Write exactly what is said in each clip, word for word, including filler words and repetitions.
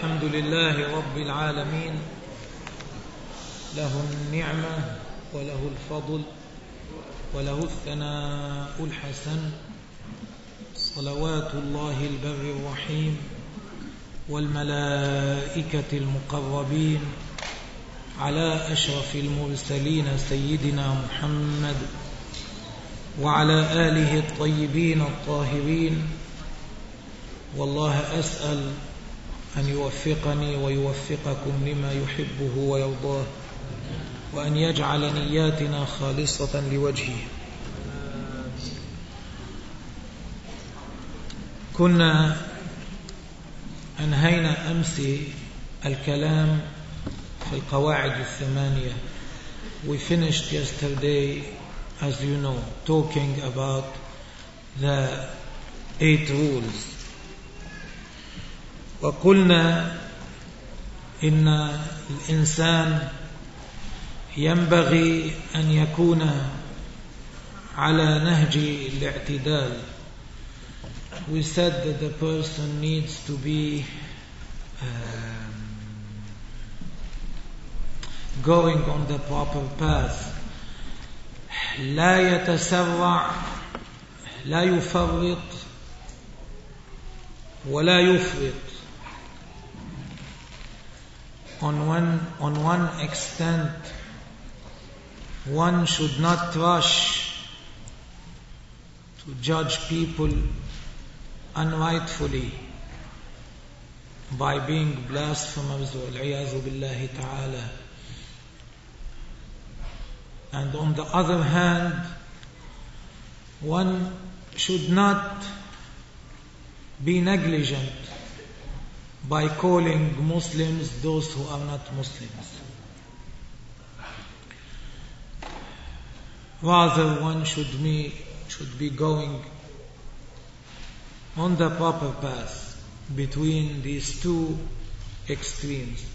الحمد لله رب العالمين، له النعمة وله الفضل وله الثناء الحسن، صلوات الله البر الرحيم والملائكة المقربين على أشرف المرسلين سيدنا محمد وعلى آله الطيبين الطاهرين. والله أسأل أن يوفقني ويوفقكم لما يحبه ويرضاه، وأن يجعل نياتنا خالصة لوجهه. كنا أنهينا أمس الكلام في القواعد الثمانية. We finished yesterday, as you know, talking about the eight rules. وقلنا إن الإنسان ينبغي أن يكون على نهج الاعتدال. We said that the person needs to be um, going on the proper path. لا يتسرع، لا يفرط ولا يفرط. On one, on one extent, one should not rush to judge people unrightfully by being blasphemers وَالْعِيَاذُ بِاللَّهِ تَعَالَى. And on the other hand, one should not be negligent by calling Muslims those who are not Muslims. Rather, one should be, should be going on the proper path between these two extremes.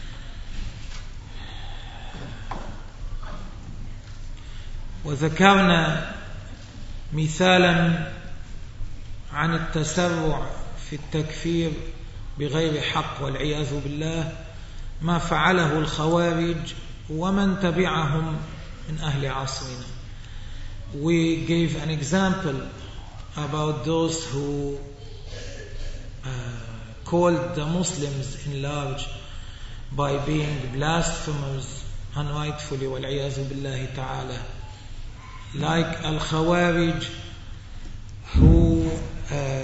وذكرنا مثالا عن التسرع في التكفير بغير حق والعياذ بالله، ما فعله الخوارج ومن تبعهم من أهل عصرنا. We gave an example about those who uh, called the Muslims in large by being blasphemers unrightfully والعياذ بالله تعالى, like al-Khawarij, who uh,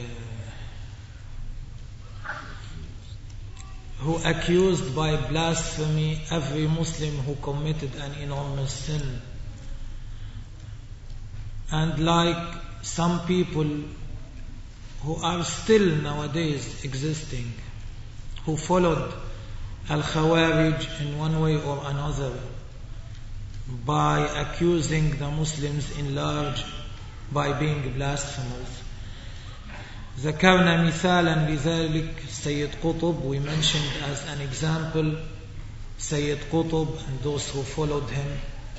who accused by blasphemy every Muslim who committed an enormous sin, and like some people who are still nowadays existing, who followed al-Khawarij in one way or another by accusing the Muslims in large by being blasphemers. ذكرنا مثالا لذلك سيد قطب. We mentioned as an example سيد قطب and those who followed him.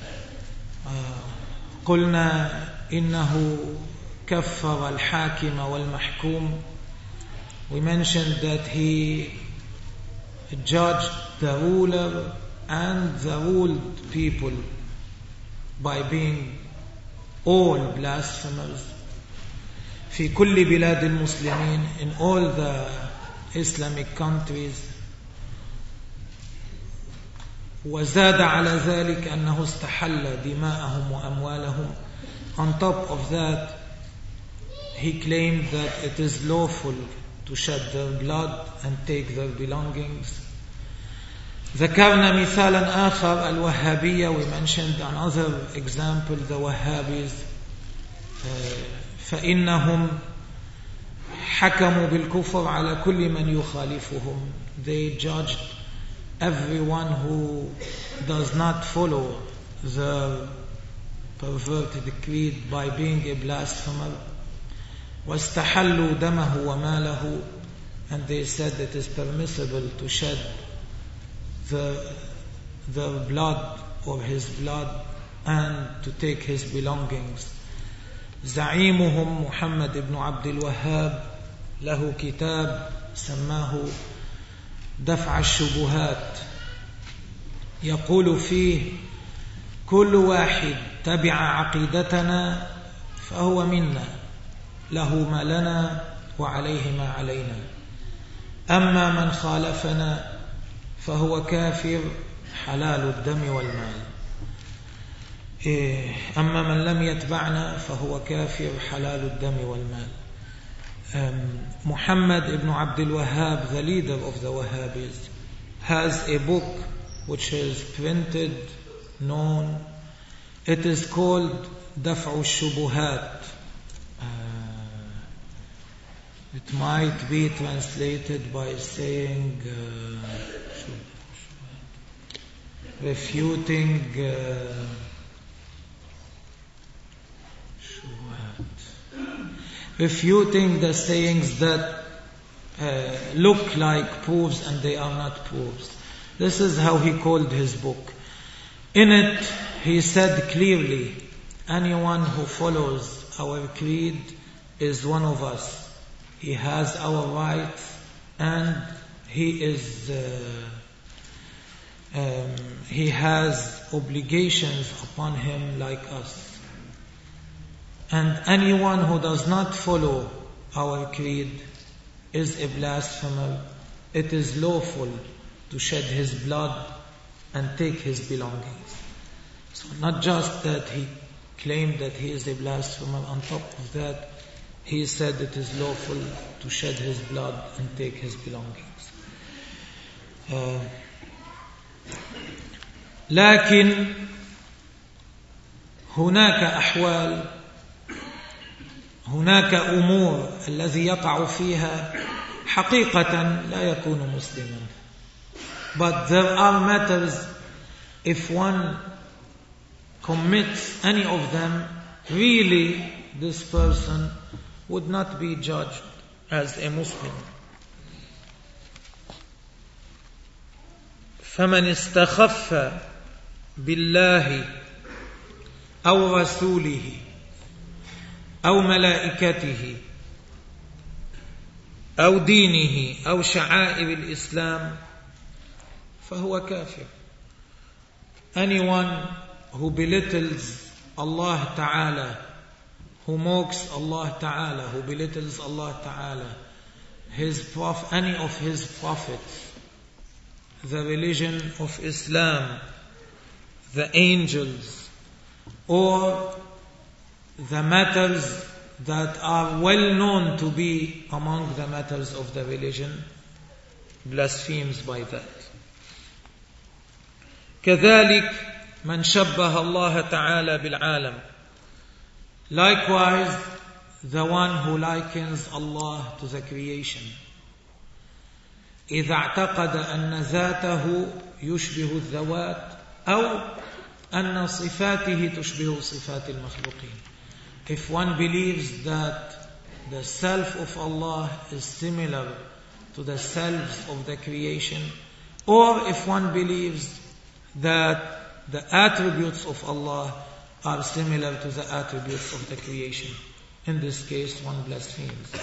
قلنا إنه كفر الحاكم والمحكوم. We mentioned that he judged the ruler and the ruled people by being all blasphemers. في كل بلاد المسلمين, in all the Islamic countries. وزاد على ذلك أنه استحل دماءهم وأموالهم. On top of that, he claimed that it is lawful to shed their blood and take their belongings. ذكرنا مثالا آخر الوهابية. We mentioned another example, the Wahhabis. uh, فإنهم حكموا بالكفر على كل من يخالفهم. They judged everyone who does not follow the perverted creed by being a blasphemer. واستحلوا دمه وماله, and they said it is permissible to shed the, the blood or his blood and to take his belongings. زعيمهم محمد بن عبد الوهاب له كتاب سماه دفع الشبهات، يقول فيه: كل واحد تبع عقيدتنا فهو منا، له ما لنا وعليه ما علينا. أما من خالفنا فهو كافر حلال الدم والمال. أما من لم يتبعنا فهو كافر حلال الدم والمال. Muhammad ibn Abdul Wahhab, the leader of the Wahhabis, has a book which is printed, known. It is called Daf'u al-Shubuhat. Uh, it might be translated by saying uh, refuting uh, refuting the sayings that uh, look like proofs and they are not proofs. This is how he called his book. In it, he said clearly, anyone who follows our creed is one of us. He has our rights and he is uh, um, he has obligations upon him like us. And anyone who does not follow our creed is a blasphemer. It is lawful to shed his blood and take his belongings. So not just that he claimed that he is a blasphemer, on top of that, he said it is lawful to shed his blood and take his belongings. Uh, لكن هناك أحوال هناك أمور الذي يقع فيها حقيقة لا يكون مسلما. But there are matters, if one commits any of them, really this person would not be judged as a Muslim. فمن استخف بالله أو رسوله أو ملائكته أو دينه أو شعائر الإسلام فهو كافر. Anyone who belittles Allah Ta'ala, who mocks Allah Ta'ala, who belittles Allah Ta'ala, his prof, any of his prophets, the religion of Islam, the angels, or the matters that are well known to be among the matters of the religion, blasphemes by that. كذلك من شبه الله تعالى بالعالم. Likewise, the one who likens Allah to the creation. إذا اعتقد أن ذاته يشبه الذوات أو أن صفاته تشبه صفات المخلوقين. If one believes that the self of Allah is similar to the selves of the creation, or if one believes that the attributes of Allah are similar to the attributes of the creation, in this case one blasphemes.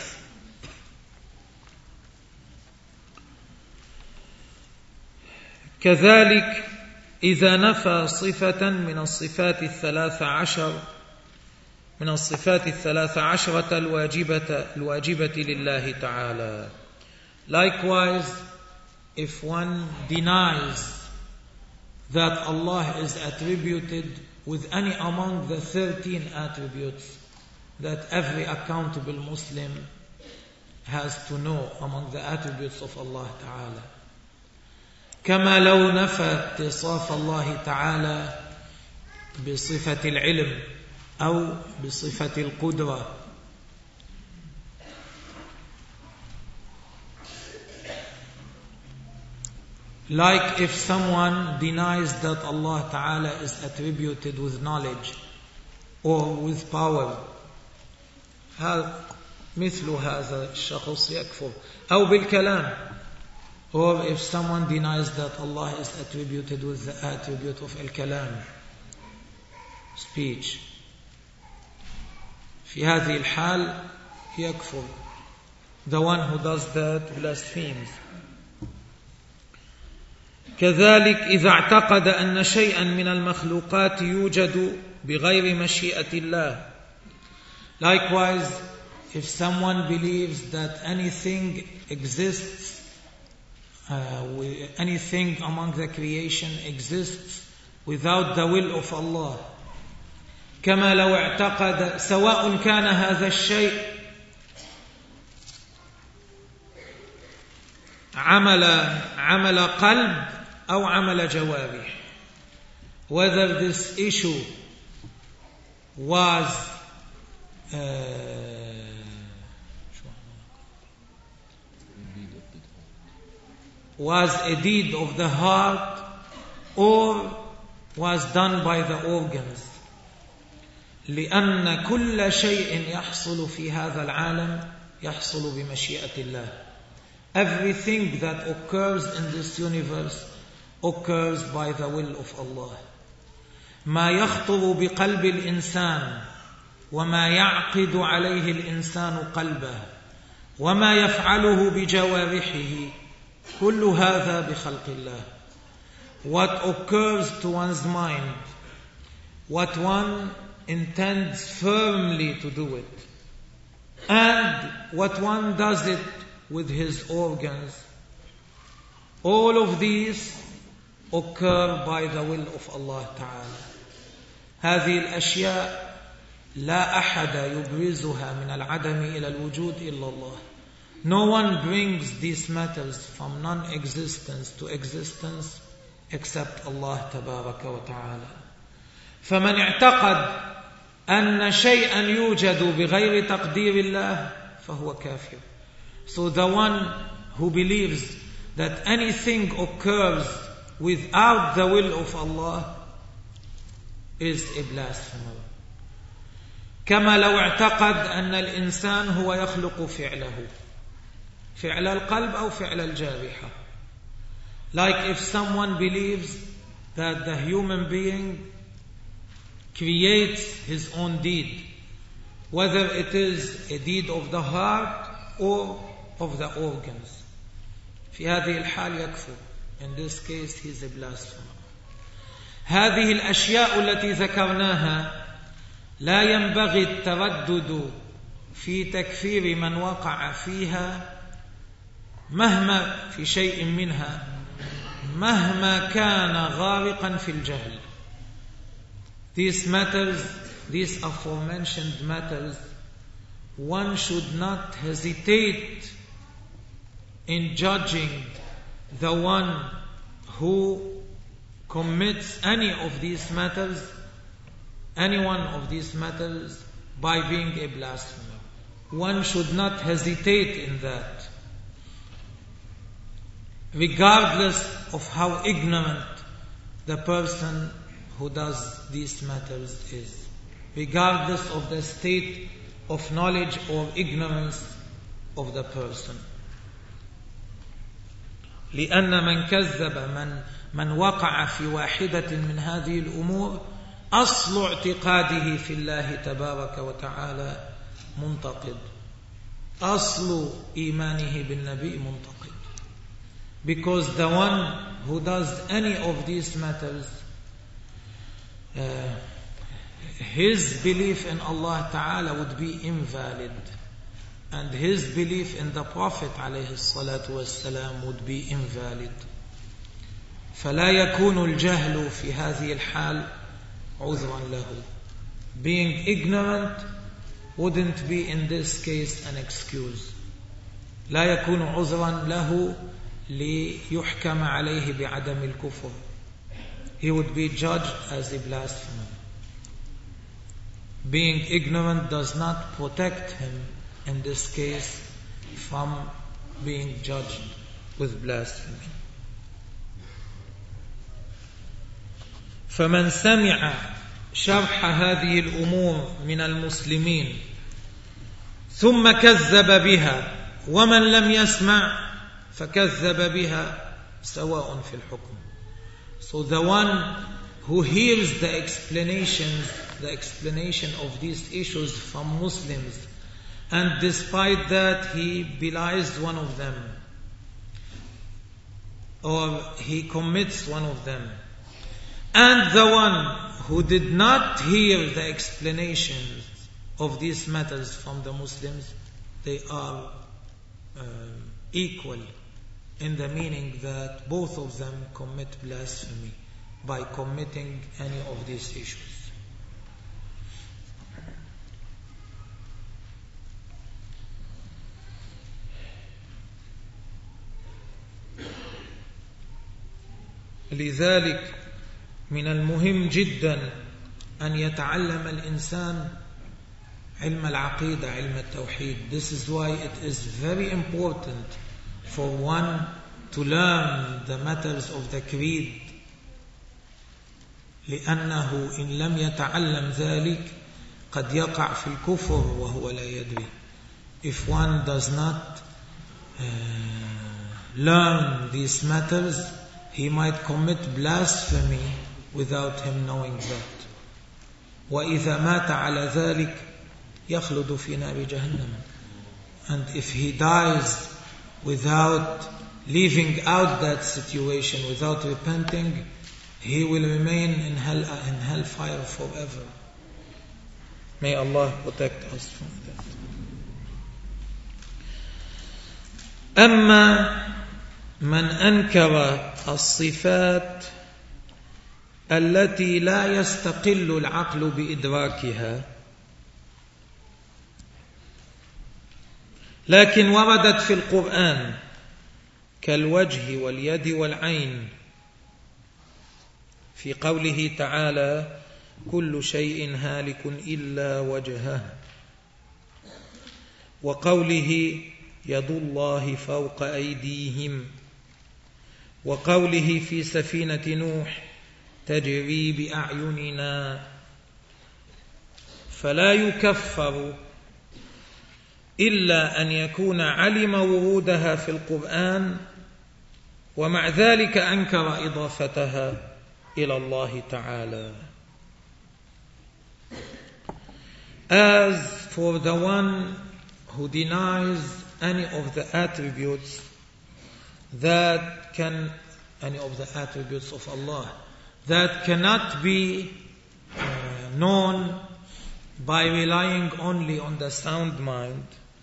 كذلك إذا نفى صفة من الصفات الثلاث عشر من الصفات الثلاث عشرة الواجبة الواجبة لله تعالى. Likewise, if one denies that Allah is attributed with any among the thirteen attributes that every accountable Muslim has to know among the attributes of Allah Ta'ala. كما لو نفى اتصاف الله تعالى بصفة العلم أو بصفة القدرة. Like if someone denies that Allah Ta'ala is attributed with knowledge or with power, مثل هذا الشخص يكفر. أو بالكلام. Or if someone denies that Allah is attributed with the attribute of al-kalam, speech, في هذه الحال يكفر. The one who does that blasphemes. كذلك إذا اعتقد أن شيئا من المخلوقات يوجد بغير مشيئة الله. Likewise, if someone believes that anything exists, uh, anything among the creation exists without the will of Allah, كما لو اعتقد سواء كان هذا الشيء عمل عمل قلب أو عمل جوارح, whether this issue was uh, was a deed of the heart or was done by the organs. لأن كل شيء يحصل في هذا العالم يحصل بمشيئة الله. Everything that occurs in this universe occurs by the will of Allah. ما يخطر بقلب الإنسان وما يعقد عليه الإنسان قلبه وما يفعله بجوارحه كل هذا بخلق الله. What occurs to one's mind, what one intends firmly to do it, and what one does it with his organs, all of these occur by the will of Allah Ta'ala. هذه الأشياء لا أحد يبرزها من العدم إلى الوجود إلا الله. No one brings these matters from non-existence to existence except Allah تبارك وتعالى. فمن اعتقد أن شيئا يوجد بغير تقدير الله فهو كافر. So the one who believes that anything occurs without the will of Allah is a blasphemer. كما لو اعتقد أن الإنسان هو يخلق فعله, فعل القلب أو فعل الجارحة. Like if someone believes that the human being creates his own deed, whether it is a deed of the heart or of the organs, في هذه الحال يكفر. In this case he is a blasphemer. هذه الأشياء التي ذكرناها لا ينبغي التردد في تكفير من وقع فيها مهما في شيء منها مهما كان غارقا في الجهل. These matters, these aforementioned matters, one should not hesitate in judging the one who commits any of these matters, any one of these matters, by being a blasphemer. One should not hesitate in that, regardless of how ignorant the person who does these matters is, regardless of the state of knowledge or ignorance of the person. لأن من كذب من من وقع في واحدة من هذه الأمور أصل اعتقاده في الله تبارك وتعالى منتقد. أصل إيمانه بالنبي منتقد. Because the one who does any of these matters, uh, his belief in Allah Ta'ala would be invalid, and his belief in the Prophet عليه الصلاة والسلام would be invalid. فلا يكون الجهل في هذه الحال عذرا له. Being ignorant wouldn't be in this case an excuse. لا يكون عذرا له ليحكم عليه بعدم الكفر. He would be judged as a blasphemer. Being ignorant does not protect him in this case from being judged with blasphemy. فمن سمع شرح هذه الأمور من المسلمين ثم كذب بها ومن لم يسمع فكذب بها سواء في الحكم. So the one who hears the explanations, the explanation of these issues from Muslims, and despite that he belies one of them, or he commits one of them, and the one who did not hear the explanations of these matters from the Muslims, they are uh, equal in the meaning that both of them commit blasphemy by committing any of these issues. لذلك من المهم جدا أن يتعلم الإنسان علم العقيدة، علم التوحيد. This is why it is very important for one to learn the matters of the creed, لأنه إن لم يتعلم ذلك قد يقع في الكفر وهو لا يدري. If one does not uh, learn these matters, he might commit blasphemy without him knowing that. وإذا مات على ذلك يخلد في نار جهنم. And if he dies without leaving out that situation, without repenting, he will remain in hell, in hellfire forever. May Allah protect us from that. أما من أنكر الصفات التي لا يستقل العقل بإدراكها لكن وردت في القرآن كالوجه واليد والعين، في قوله تعالى كل شيء هالك إلا وجهه، وقوله يد الله فوق أيديهم، وقوله في سفينة نوح تجري بأعيننا، فلا يكفر إلا أن يكون علم ورودها في القرآن ومع ذلك أنكر إضافتها إلى الله تعالى. As for the one who denies any of the attributes that can, any of the attributes of Allah that cannot be uh, known by relying only on the sound mind,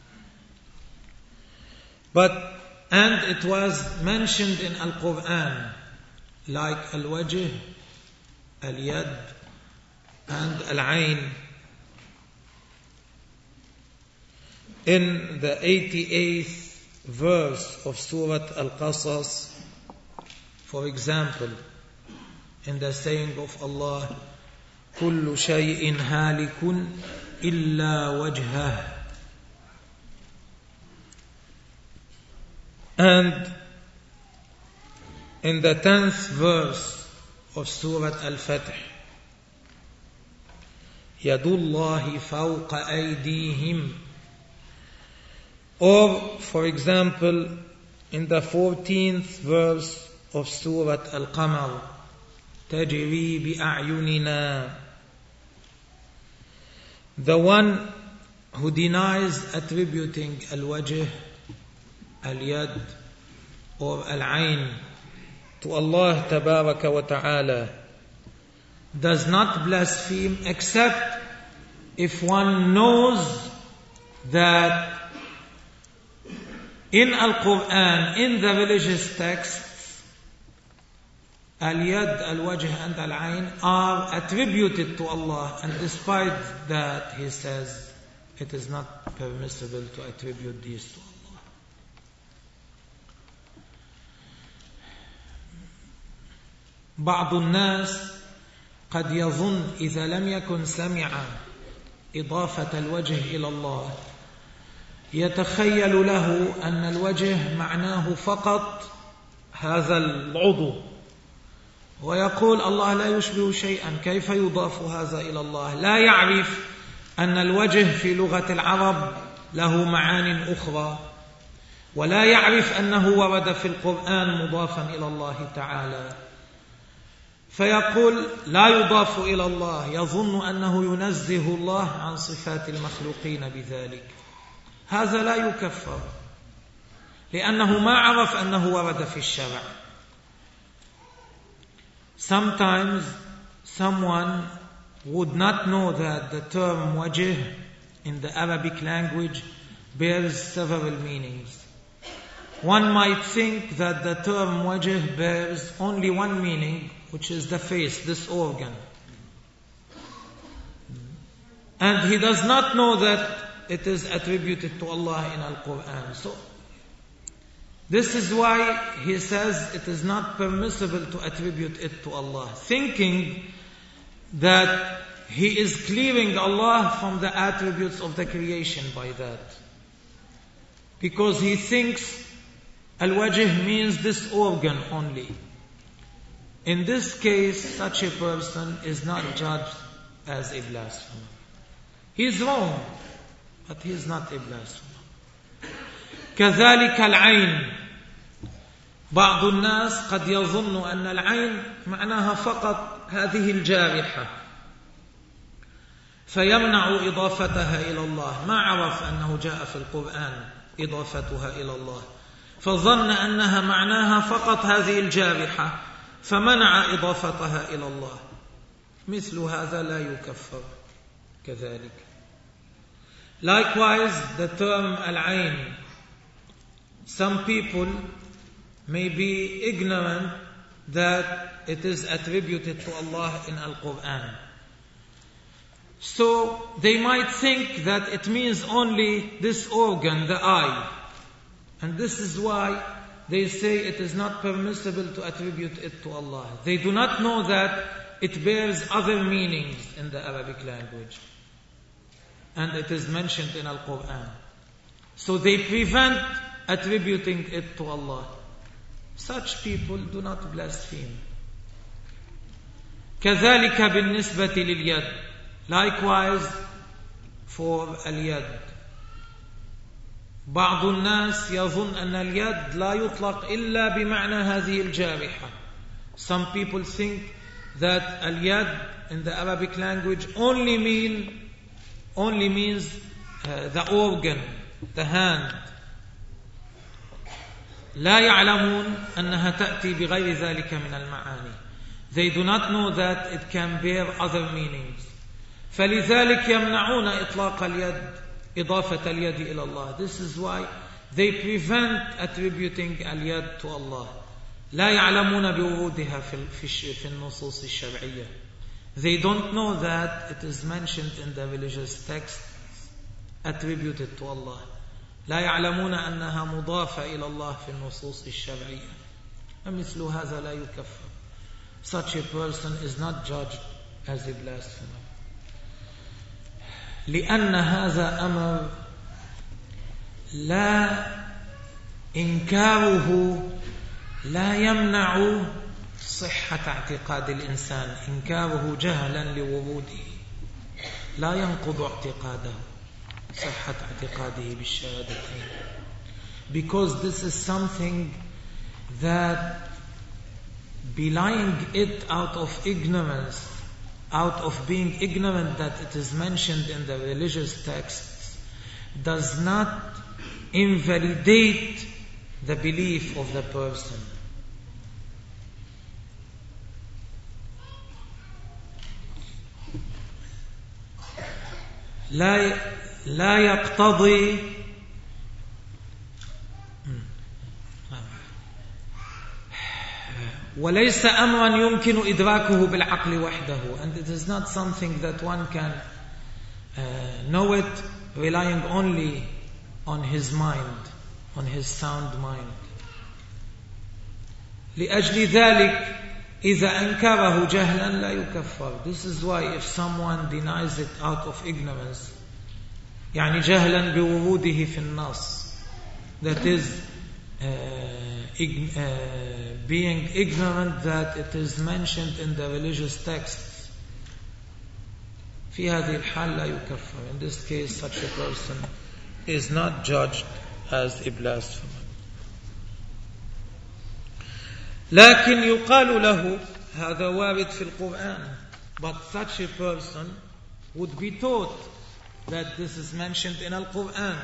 but and it was mentioned in Al-Quran like Al-Wajh, Al-Yad and Al-Ain. In the eighty-eighth verse of Surah Al-Qasas, for example, in the saying of Allah, كل شيء هالك إلا وجهه. And in the tenth verse of Surah Al-Fatih, يد الله فوق أيديهم. Or, for example, in the fourteenth verse of Surah Al-Qamar, تجري بأعيننا. The one who denies attributing Al-Wajh, Al-Yad or Al-Ain to Allah Tabaraka wa Ta'ala does not blaspheme except if one knows that in Al-Quran, in the religious texts, Al-Yad, Al-Wajh and Al-Ain are attributed to Allah, and despite that he says it is not permissible to attribute these to Allah. بعض الناس قد يظن إذا لم يكن سمع إضافة الوجه إلى الله يتخيل له أن الوجه معناه فقط هذا العضو، ويقول الله لا يشبه شيئا، كيف يضاف هذا إلى الله؟ لا يعرف أن الوجه في لغة العرب له معان أخرى، ولا يعرف أنه ورد في القرآن مضافا إلى الله تعالى، فيقول لا يضاف إلى الله، يظن أنه ينزه الله عن صفات المخلوقين بذلك. هذا لا يكفر، لأنه ما عرف أنه ورد في الشرع، sometimes someone would not know that the term wajh in the Arabic language bears several meanings. One might think that the term wajh bears only one meaning, which is the face, this organ. And he does not know that it is attributed to Allah in Al-Quran. So, this is why he says it is not permissible to attribute it to Allah, thinking that he is clearing Allah from the attributes of the creation by that. Because he thinks al-wajh means this organ only. In this case, such a person is not judged as a blasphemer. He is wrong, but he is not a blasphemer. كذلك العين. بعض الناس قد يظن أن العين معناها فقط هذه الجارحة، فيمنع إضافتها إلى الله. ما عرف أنه جاء في القرآن إضافتها إلى الله، فظن أنها معناها فقط هذه الجارحة، فمنع إضافتها إلى الله. مثل هذا لا يكفر كذلك. Likewise, the term al-ain, some people may be ignorant that it is attributed to Allah in Al-Quran. So they might think that it means only this organ, the eye. And this is why they say it is not permissible to attribute it to Allah. They do not know that it bears other meanings in the Arabic language. And it is mentioned in Al-Quran. So they prevent attributing it to Allah. Such people do not blaspheme. كذلك بالنسبة لليد. Likewise for اليد. بعض الناس يظن أن اليد لا يطلق إلا بمعنى هذه الجارحة. Some people think that اليد in the Arabic language only mean only means uh, the organ, the hand. لا يعلمون أنها تأتي بغير ذلك من المعاني. They do not know that it can bear other meanings. فلذلك يمنعون إطلاق اليد إضافة اليد إلى الله. This is why they prevent attributing اليد to Allah. لا يعلمون بورودها في النصوص الشرعية. They don't know that it is mentioned in the religious texts attributed to Allah. لا يعلمون أنها مضافة إلى الله في النصوص الشرعية. ومثل هذا لا يكفر. Such a person is not judged as a blasphemer. لأن هذا أمر لا إنكاره لا يمنع صحة اعتقاد الإنسان. إنكاره جهلا لوروده لا ينقض اعتقاده، صحة اعتقاده بالشهادتين. Because this is something that belying it out of ignorance, out of being ignorant that it is mentioned in the religious texts, does not invalidate the belief of the person. لا لا يقتضي وليس أمرا يمكن إدراكه بالعقل وحده. And it is not something that one can uh, know it relying only on his mind, on his sound mind. لأجل ذلك إذا أنكره جهلا لا يكفر. This is why if someone denies it out of ignorance, يعني جهلا بوروده في النص, that is uh, ig- uh, being ignorant that it is mentioned in the religious texts, في هذه الحال لا يكفر. In this case, such a person is not judged as a blasphemer. لكن يقال له هذا وارد في القرآن. But such a person would be taught that this is mentioned in Al-Quran.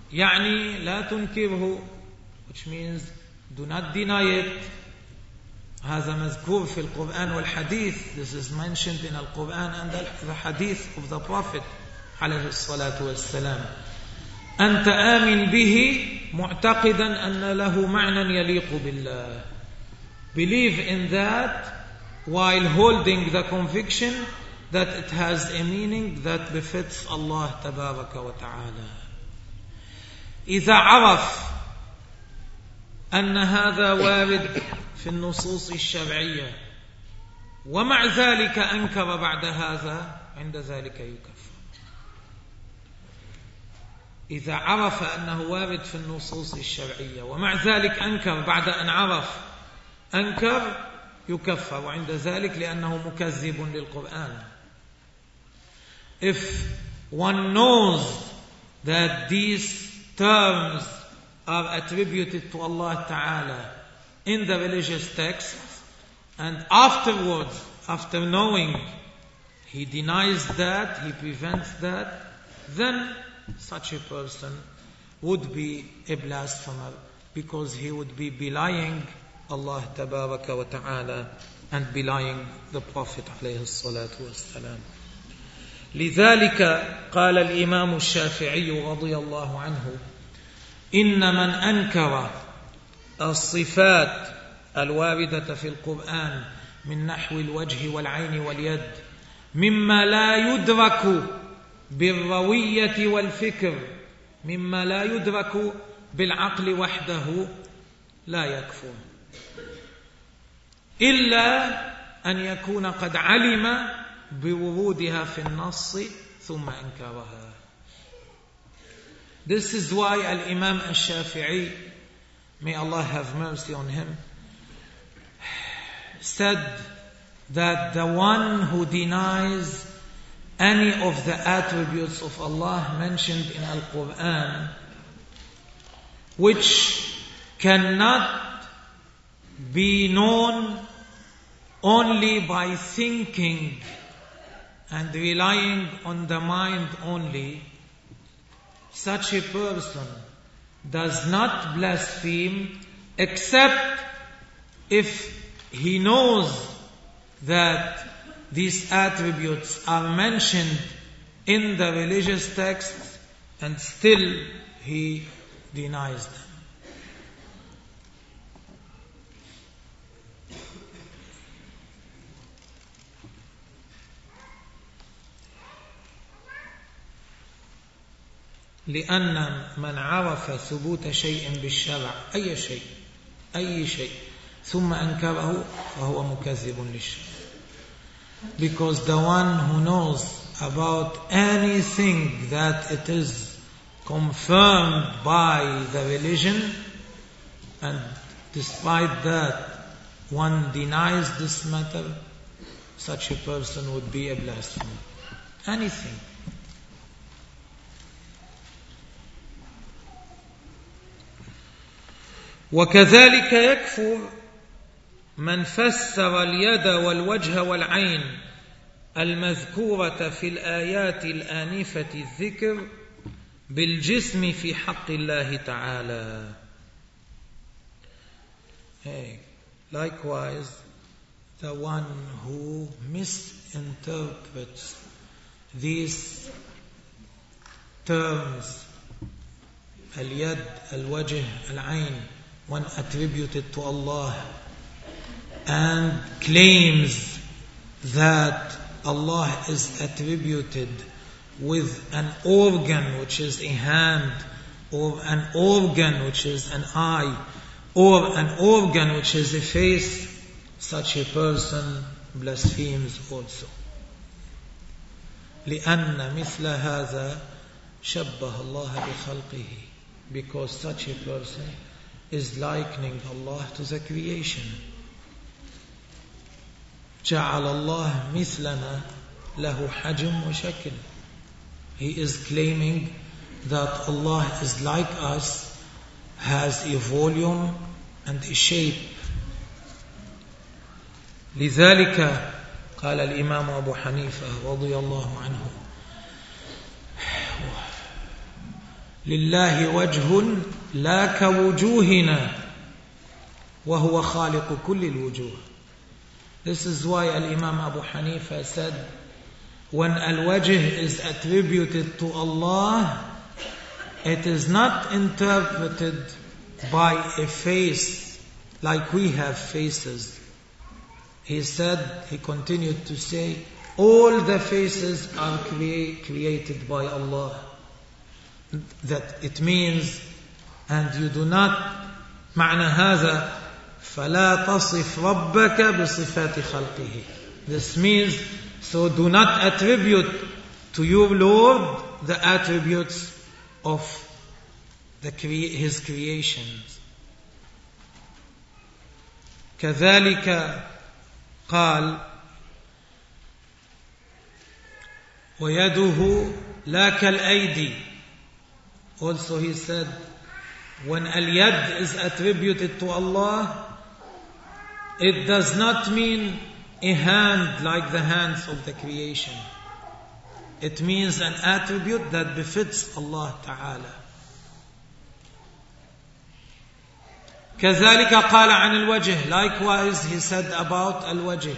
يعني لا تنكره, which means do not deny it. هذا مذكور في القرآن والحديث. This is mentioned in Al-Quran and the hadith of the Prophet عليه الصلاة والسلام. أنت آمن به معتقدا أن له معنى يليق بالله. Believe in that while holding the conviction that it has a meaning that befits Allah تبارك وتعالى. إذا عرف أن هذا وارد في النصوص الشرعية ومع ذلك أنكر بعد هذا، عند ذلك يكفر. إذا عرف أنه وارد في النصوص الشرعية ومع ذلك أنكر بعد أن عرف أنكر، يكفر وعند ذلك لأنه مكذب للقرآن. If one knows that these terms are attributed to Allah Ta'ala in the religious texts, and afterwards, after knowing, he denies that, he prevents that, then such a person would be a blasphemer, because he would be belying Allah Tabaraka wa Ta'ala and belying the Prophet عليه الصلاة والسلام. لذلك قال الإمام الشافعي رضي الله عنه: إن من أنكر الصفات الواردة في القرآن من نحو الوجه والعين واليد مما لا يدرك بالروية والفكر، مما لا يدرك بالعقل وحده، لا يكفر إلا أن يكون قد علم بورودها في النص ثم أنكرها. This is why Al-Imam Al-Shafi'i, may Allah have mercy on him, said that the one who denies any of the attributes of Allah mentioned in Al-Quran, which cannot be known only by thinking and relying on the mind only, such a person does not blaspheme except if he knows that these attributes are mentioned in the religious texts and still he denies them. لأن من عرف ثبوت شيء بالشرع، أي شيء أي شيء ثم أنكره فهو مكذب للشرع. Because the one who knows about anything that it is confirmed by the religion, and despite that one denies this matter, such a person would be a blasphemer. Anything. وكذلك يكفر من فسر اليد والوجه والعين المذكورة في الآيات الآنفة الذكر بالجسم في حق الله تعالى. Hey, likewise, the one who misinterprets these terms, al-yad, al-wajh, al-ain, when attributed to Allah, and claims that Allah is attributed with an organ which is a hand, or an organ which is an eye, or an organ which is a face, such a person blasphemes also. لأن مثل هذا شبه الله بخلقه, because such a person is likening Allah to the creation. جعل الله مثلنا له حجم وشكل. He is claiming that Allah is like us, has a volume and a shape. لذلك قال الإمام أبو حنيفة رضي الله عنه: لله وجه لا كوجوهنا وهو خالق كل الوجوه. This is why Al-Imam Abu Hanifa said, when Al-Wajh is attributed to Allah, it is not interpreted by a face like we have faces. He said, he continued to say, all the faces are crea- created by Allah. That it means, and you do not, معنى هذا فلا تصف ربك بصفات خلقه. This means, so do not attribute to your Lord the attributes of the crea- His creations. كذلك قال ويده لا كالأيدي. Also he said, when al-yad is attributed to Allah, it does not mean a hand like the hands of the creation. It means an attribute that befits Allah Ta'ala. كذلك قال عن الوجه. Likewise he said about الوجه.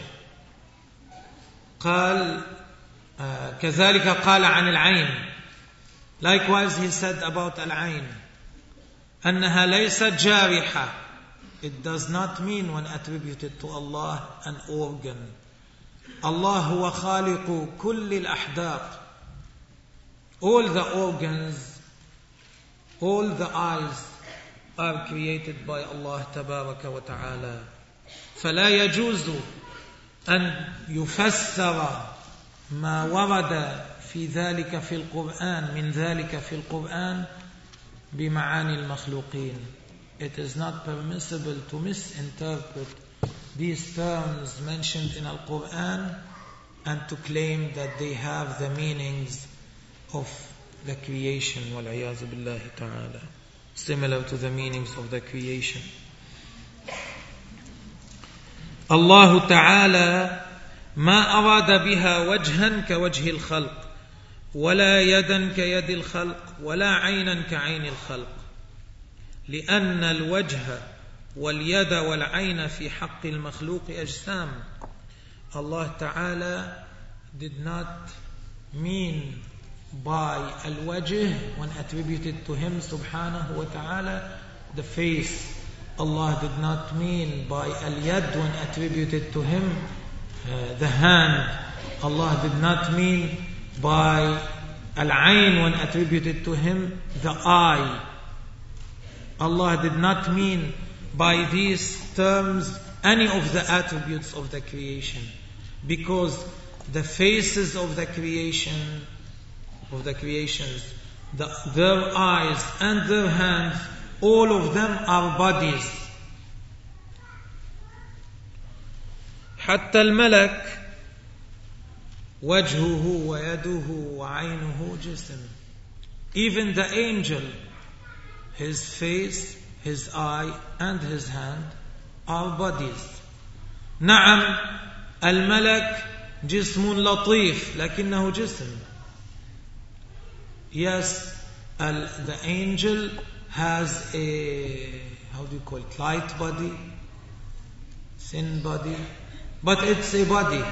قال uh, كذلك قال عن العين. Likewise he said about العين أنها ليست جارحة. It does not mean when attributed to Allah an organ. Allah هو خالق كل الأحداق. All the organs, all the eyes are created by Allah تبارك وتعالى. فلا يجوز أن يفسر ما ورد في ذلك في القرآن من ذلك في القرآن بمعاني المخلوقين. It is not permissible to misinterpret these terms mentioned in Al-Quran and to claim that they have the meanings of the creation, وَالْعِيَاذُ بِاللَّهِ تَعَالَى, similar to the meanings of the creation. Allah Ta'ala ما أراد بها وجها كوجه الخلق ولا يدا كيد الخلق ولا عينا كعين الخلق لأن الوجه واليد والعين في حق المخلوق أجسام. Allah Ta'ala did not mean by al-wajh when attributed to Him subhanahu wa ta'ala the face. Allah did not mean by al-yad when attributed to Him uh, the hand. Allah did not mean by al-ayn when attributed to Him the eye. Allah did not mean by these terms any of the attributes of the creation, because the faces of the creation, of the creations, the, their eyes and their hands, all of them are bodies. حتى الملك وجهه ويده وعينه جسم. Even the angel, his face, his eye and his hand are bodies. نعم الملك جسم لطيف لكنه جسم. Yes, al, the angel has a, how do you call it, light body, thin body, but it's a body.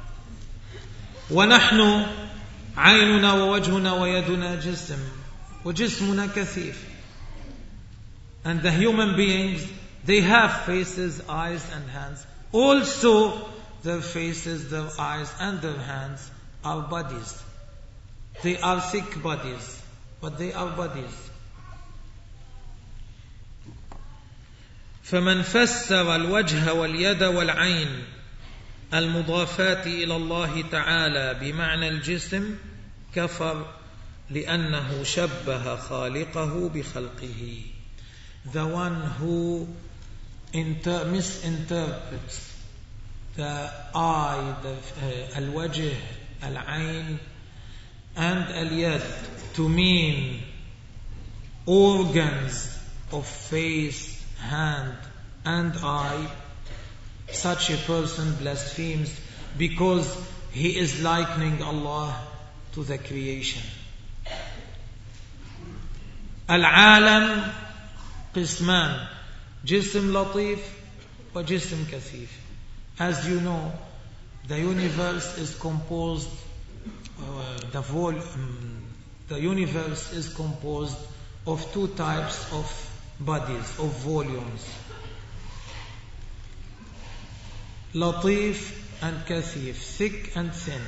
ونحن عيننا ووجهنا ويدنا جسم وجسمنا كثيف. And the human beings, they have faces, eyes and hands. Also, their faces, their eyes and their hands are bodies. They are thick bodies, but they are bodies. فمن فسر الوجه واليد والعين المضافات إلى الله تعالى بمعنى الجسم كفر لأنه شبه خالقه بخلقه. The one who inter- misinterprets the eye, the uh, al-wajh, al-ayn and al-yad to mean organs of face, hand and eye, such a person blasphemes because he is likening Allah to the creation. Al-alam قسمان جسم لطيف وجسم كثيف. As you know, the universe is composed uh, the vol um, the universe is composed of two types of bodies, of volumes, latif and kathif, thick and thin.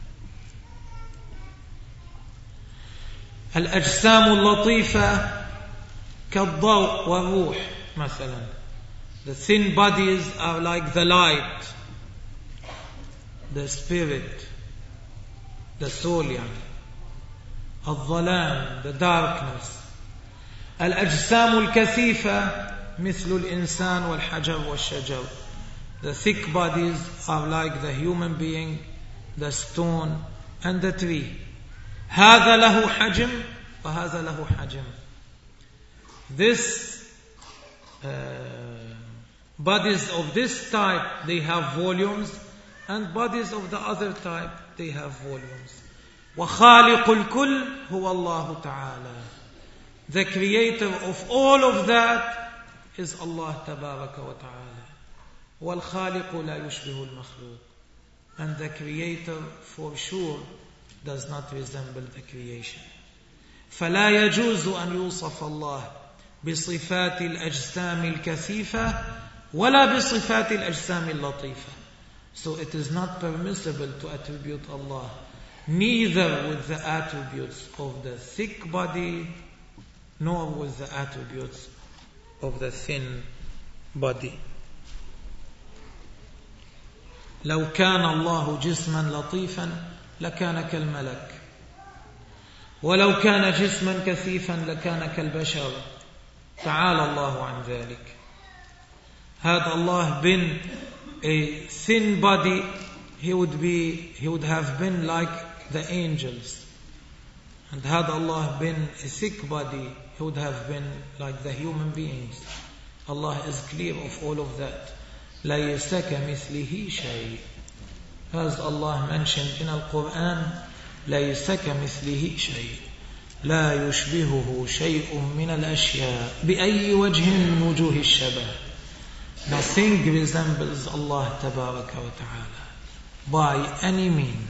الأجسام اللطيفة كالضوء والروح مثلا. The thin bodies are like the light, the spirit, the soul يعني. الظلام, the darkness. الأجسام الكثيفة مثل الإنسان والحجر والشجر. The thick bodies are like the human being, the stone and the tree. هذا له حجم وهذا له حجم. This uh, bodies of this type, they have volumes, and bodies of the other type, they have volumes. وخالق الكل هو الله تعالى. The creator of all of that is Allah تبارك وتعالى. والخالق لا يشبه المخلوق. And the creator for sure does not resemble the creation. فلا يجوز أن يوصف الله بصفات الأجسام الكثيفة ولا بصفات الأجسام اللطيفة. So it is not permissible to attribute Allah neither with the attributes of the thick body nor with the attributes of the thin body. لو كان الله جسما لطيفا لكان كالملك ولو كان جسما كثيفا لكان كالبشر تعالى الله عن ذلك. Had Allah been a thin body, he would be he would have been like the angels, and had Allah been a thick body, he would have been like the human beings. Allah is clear of all of that. ليس كمثله شيء. As Allah mentioned in Al-Quran, ليس كمثله شيء لا يشبهه شيء من الأشياء بأي وجه من وجوه الشبه. Nothing resembles Allah تبارك وتعالى by any mean.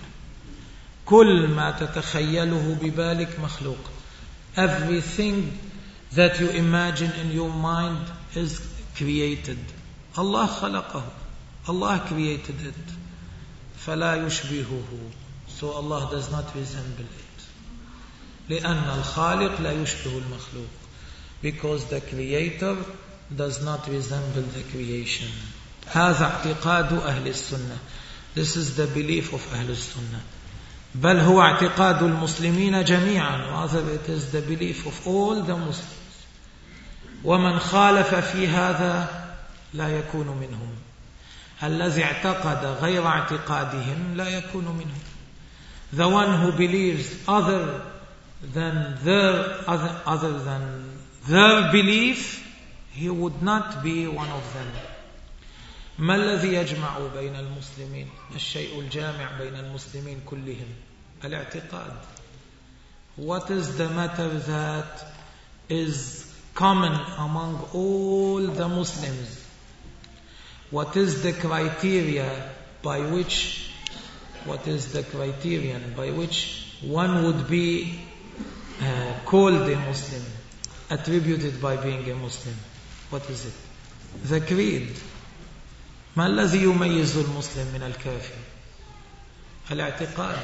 كل ما تتخيله ببالك مخلوق. Everything that you imagine in your mind is created. Allah خلقه. Allah created it. فلا يشبهه. So Allah does not resemble it. لأن الخالق لا يشبه المخلوق. Because the creator does not resemble the creation. هذا اعتقاد أهل السنة. This is the belief of أهل السنة. بل هو اعتقاد المسلمين جميعا. Rather it is the belief of all the Muslims. ومن خالف في هذا لا يكون منهم. الذي اعتقد غير اعتقادهم لا يكون منهم. The one who believes other than their other, other than their belief, he would not be one of them. ما الذي يجمع بين المسلمين؟ الشيء الجامع بين المسلمين كلهم الاعتقاد. What is the matter that is common among all the Muslims? What is the criteria by which what is the criterion by which one would be uh, called a Muslim, attributed by being a Muslim? What is it? The creed. ما الذي يميز المسلم من الكافر؟ الاعتقاد.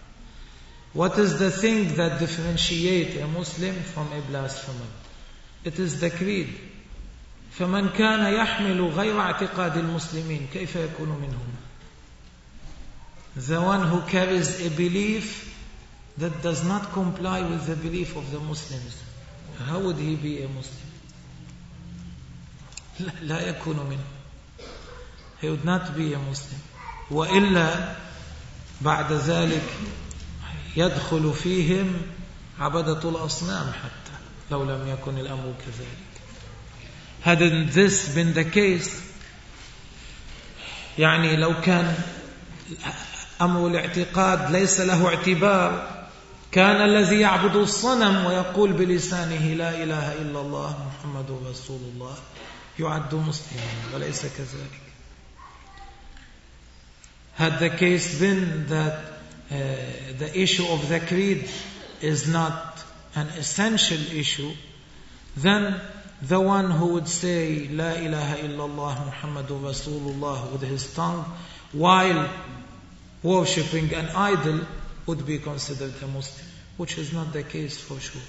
What is the thing that differentiates a Muslim from a blasphemer? It is the creed. فمن كان يحمل غير اعتقاد المسلمين كيف يكون منهم؟ The one who carries a belief that does not comply with the belief of the Muslims, how would he be a Muslim? لا يكون منه. He would not be a Muslim. وإلا بعد ذلك يدخل فيهم عبدة الأصنام حتى لو لم يكن الأمر كذلك. Hadn't this been the case, يعني لو كان أمر الاعتقاد ليس له اعتبار، كان الذي يعبد الصنم ويقول بلسانه لا إله إلا الله محمد رسول الله يعد مسلما وليس كذلك. Had the case been that uh, the issue of the creed is not an essential issue, then the one who would say La ilaha illallah Muhammadur Rasulullah with his tongue while worshipping an idol would be considered a Muslim, which is not the case for sure.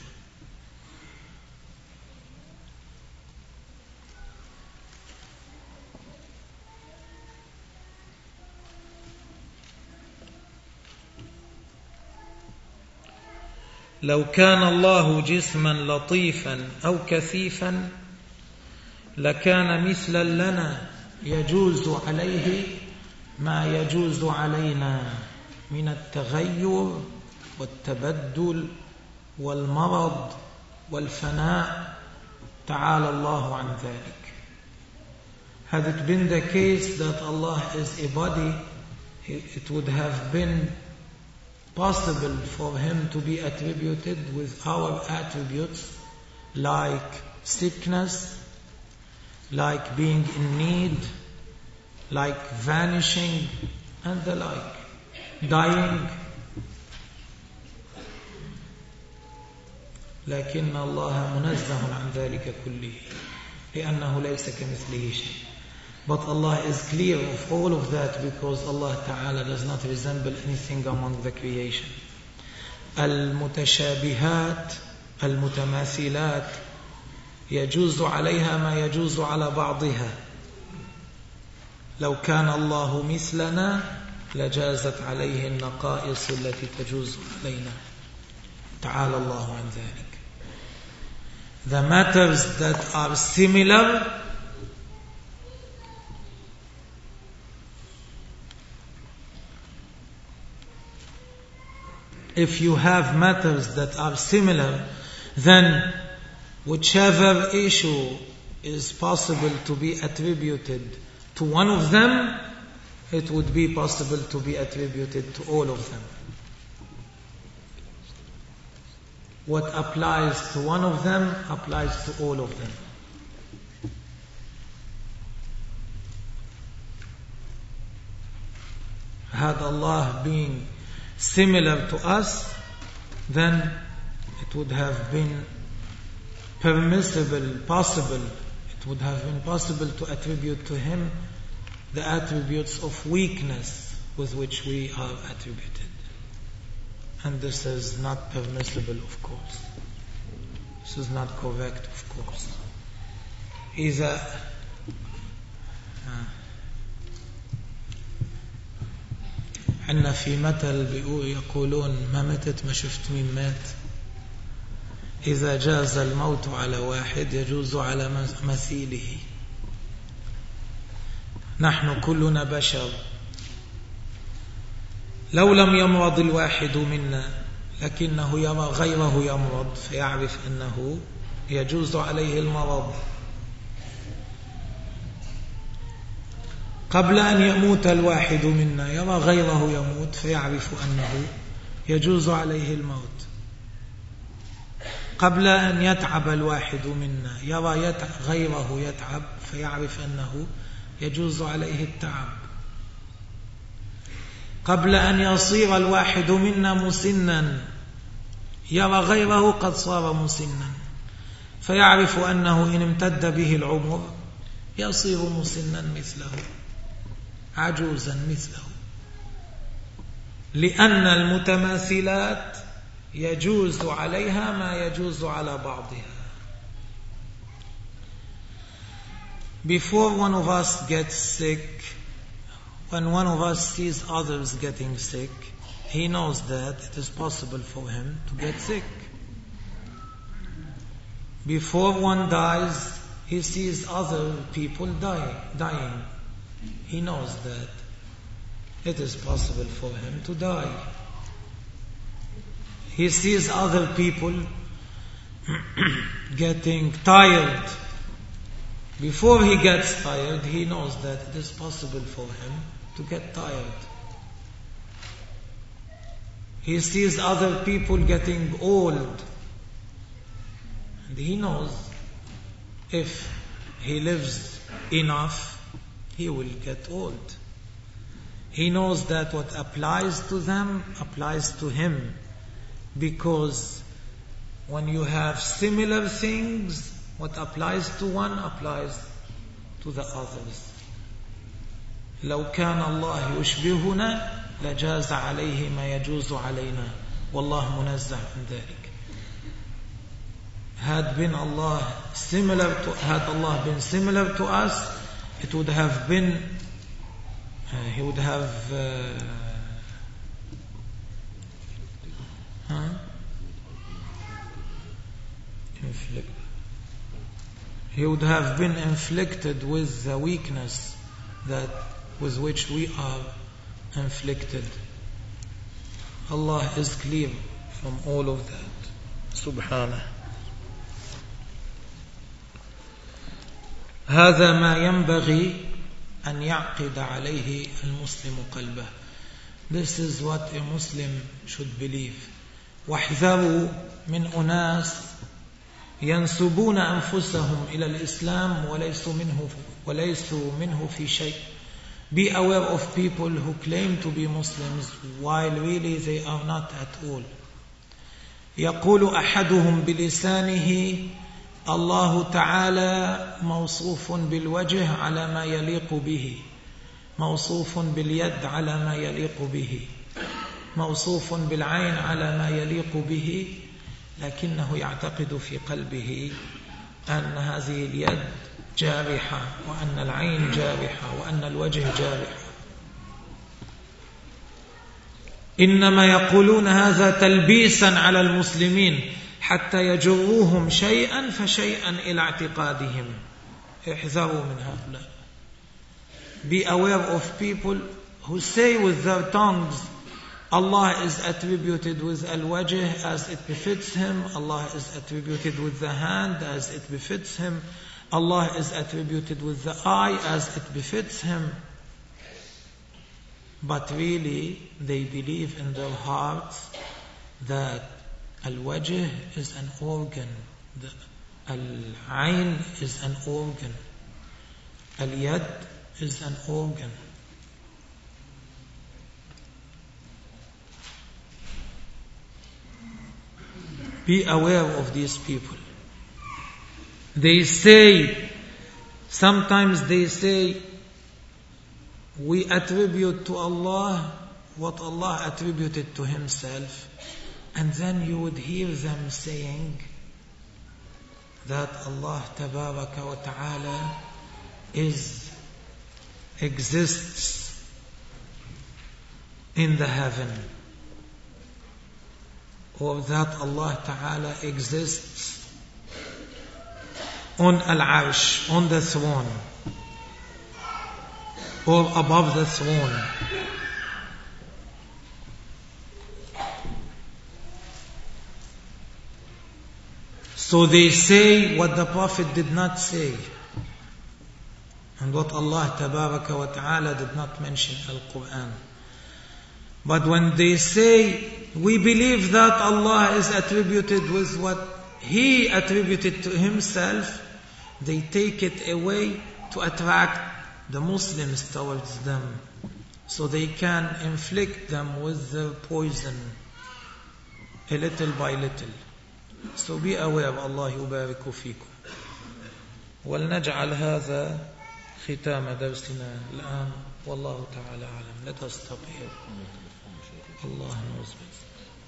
لو كان الله جسما لطيفا أو كثيفا لكان مثلا لنا يجوز عليه ما يجوز علينا من التغير والتبدل والمرض والفناء تعالى الله عن ذلك. Had it been the case that Allah is a body, it would have been possible for Him to be attributed with our attributes like sickness, like being in need, like vanishing, and the like, dying. لكن الله منزه عن ذلك كله لأنه ليس كمثله شيء. But Allah is clear of all of that because Allah Ta'ala does not resemble anything among the creation. المتشابهات المتماثلات يجوز عليها ما يجوز على بعضها. لو كان الله مثلنا لجازت عليه النقائص التي تجوز علينا. تعالى الله عن ذلك. The matters that are similar if you have matters that are similar, then whichever issue is possible to be attributed to one of them, it would be possible to be attributed to all of them. What applies to one of them applies to all of them. Had Allah been similar to us, then it would have been permissible, possible, it would have been possible to attribute to Him the attributes of weakness with which we are attributed. And this is not permissible, of course. This is not correct, of course. إذا عندنا في مثل يقولون ما متت ما شفت مين مات. إذا جاز الموت على واحد يجوز على مثيله. نحن كلنا بشر. لو لم يمرض الواحد منا لكنه يرى غيره يمرض فيعرف أنه يجوز عليه المرض. قبل أن يموت الواحد منا يرى غيره يموت فيعرف أنه يجوز عليه الموت. قبل أن يتعب الواحد منا يرى يتعب غيره يتعب فيعرف أنه يجوز عليه التعب. قبل أن يصير الواحد منا مسنا يرى غيره قد صار مسنا فيعرف أنه إن امتد به العمر يصير مسنا مثله عجوزا مثله. لأن المتماثلات يجوز عليها ما يجوز على بعضها. Before one of us gets sick, when one of us sees others getting sick, he knows that it is possible for him to get sick. Before one dies, he sees other people die, dying. He knows that it is possible for him to die. He sees other people getting tired. Before he gets tired, he knows that it is possible for him to get tired. He sees other people getting old. And he knows if he lives enough, he will get old. He knows that what applies to them applies to him, because when you have similar things, what applies to one applies to the others. لو كان الله يشبهنا لجاز عليه ما يجوز علينا والله منزه عن ذلك. Had been Allah similar to had Allah been similar to us, it would have been uh, he would have uh, huh? inflicted he would have been inflicted with the weakness that with which we are inflicted. Allah is clear from all of that. Subhanah. هذا ما ينبغي أن يعقد عليه المسلم قلبه. This is what a Muslim should believe. واحذروا من أناس ينسبون أنفسهم إلى الإسلام وليسوا منه وليسوا منه في شيء. Be aware of people who claim to be Muslims while really they are not at all. يقول أحدهم بلسانه الله تعالى موصوف بالوجه على ما يليق به، موصوف باليد على ما يليق به، موصوف بالعين على ما يليق به، لكنه يعتقد في قلبه أن هذه اليد جارحة وأن العين جارحة وأن الوجه جارح. إنما يقولون هذا تلبيسا على المسلمين حتى يجروهم شيئا فشيئا إلى اعتقادهم. احذروا من هؤلاء. Be aware of people who say with their tongues Allah is attributed with al-wajh as it befits him, Allah is attributed with the hand as it befits him, Allah is attributed with the eye as it befits him. But really they believe in their hearts that al-wajh is an organ, the al-ayn is an organ, al-yad is an organ. Be aware of these people. They say, sometimes they say, we attribute to Allah what Allah attributed to Himself. And then you would hear them saying that Allah Tabaraka wa Ta'ala is, exists in the heaven, or that Allah Ta'ala exists on Al-Arsh, on the throne, or above the throne. So they say what the Prophet did not say, and what Allah Tabaraka wa Ta'ala did not mention in Al-Quran. But when they say, we believe that Allah is attributed with what He attributed to Himself, they take it away to attract the Muslims towards them, so they can inflict them with their poison, a little by little. So be aware. Allah يبارك فيكم. ولنجعل هذا ختام درسنا الآن والله تعالى أعلم. Let us stop here. Allah knows best.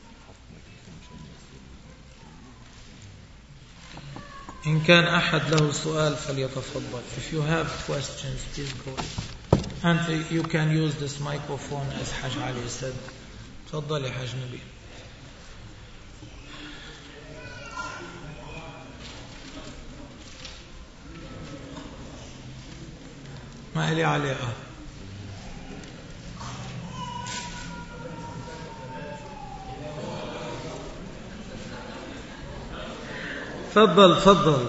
إن كان أحد له سؤال فليتفضل. If you have questions, please go ahead. And you can use this microphone as Haj Ali said. تفضل يا حاج نبي. ما إلي عليها. تفضل تفضل.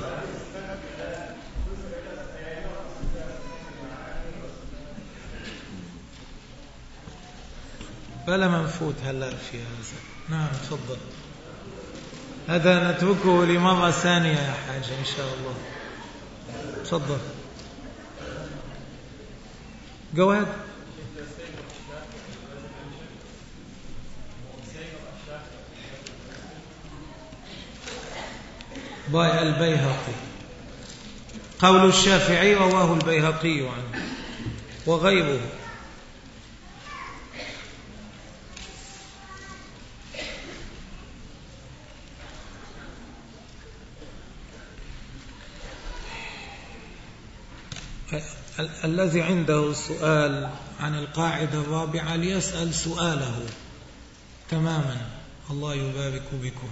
بلا منفوت هلا في هذا. نعم تفضل. هذا نتركه لمرة ثانية يا حاج إن شاء الله. تفضل. جواد. باي البيهقي. قول الشافعي رواه البيهقي عنه وغيره. ال- الذي عنده سؤال عن القاعدة الرابعة ليسأل سؤاله تماما. الله يبارك بكم.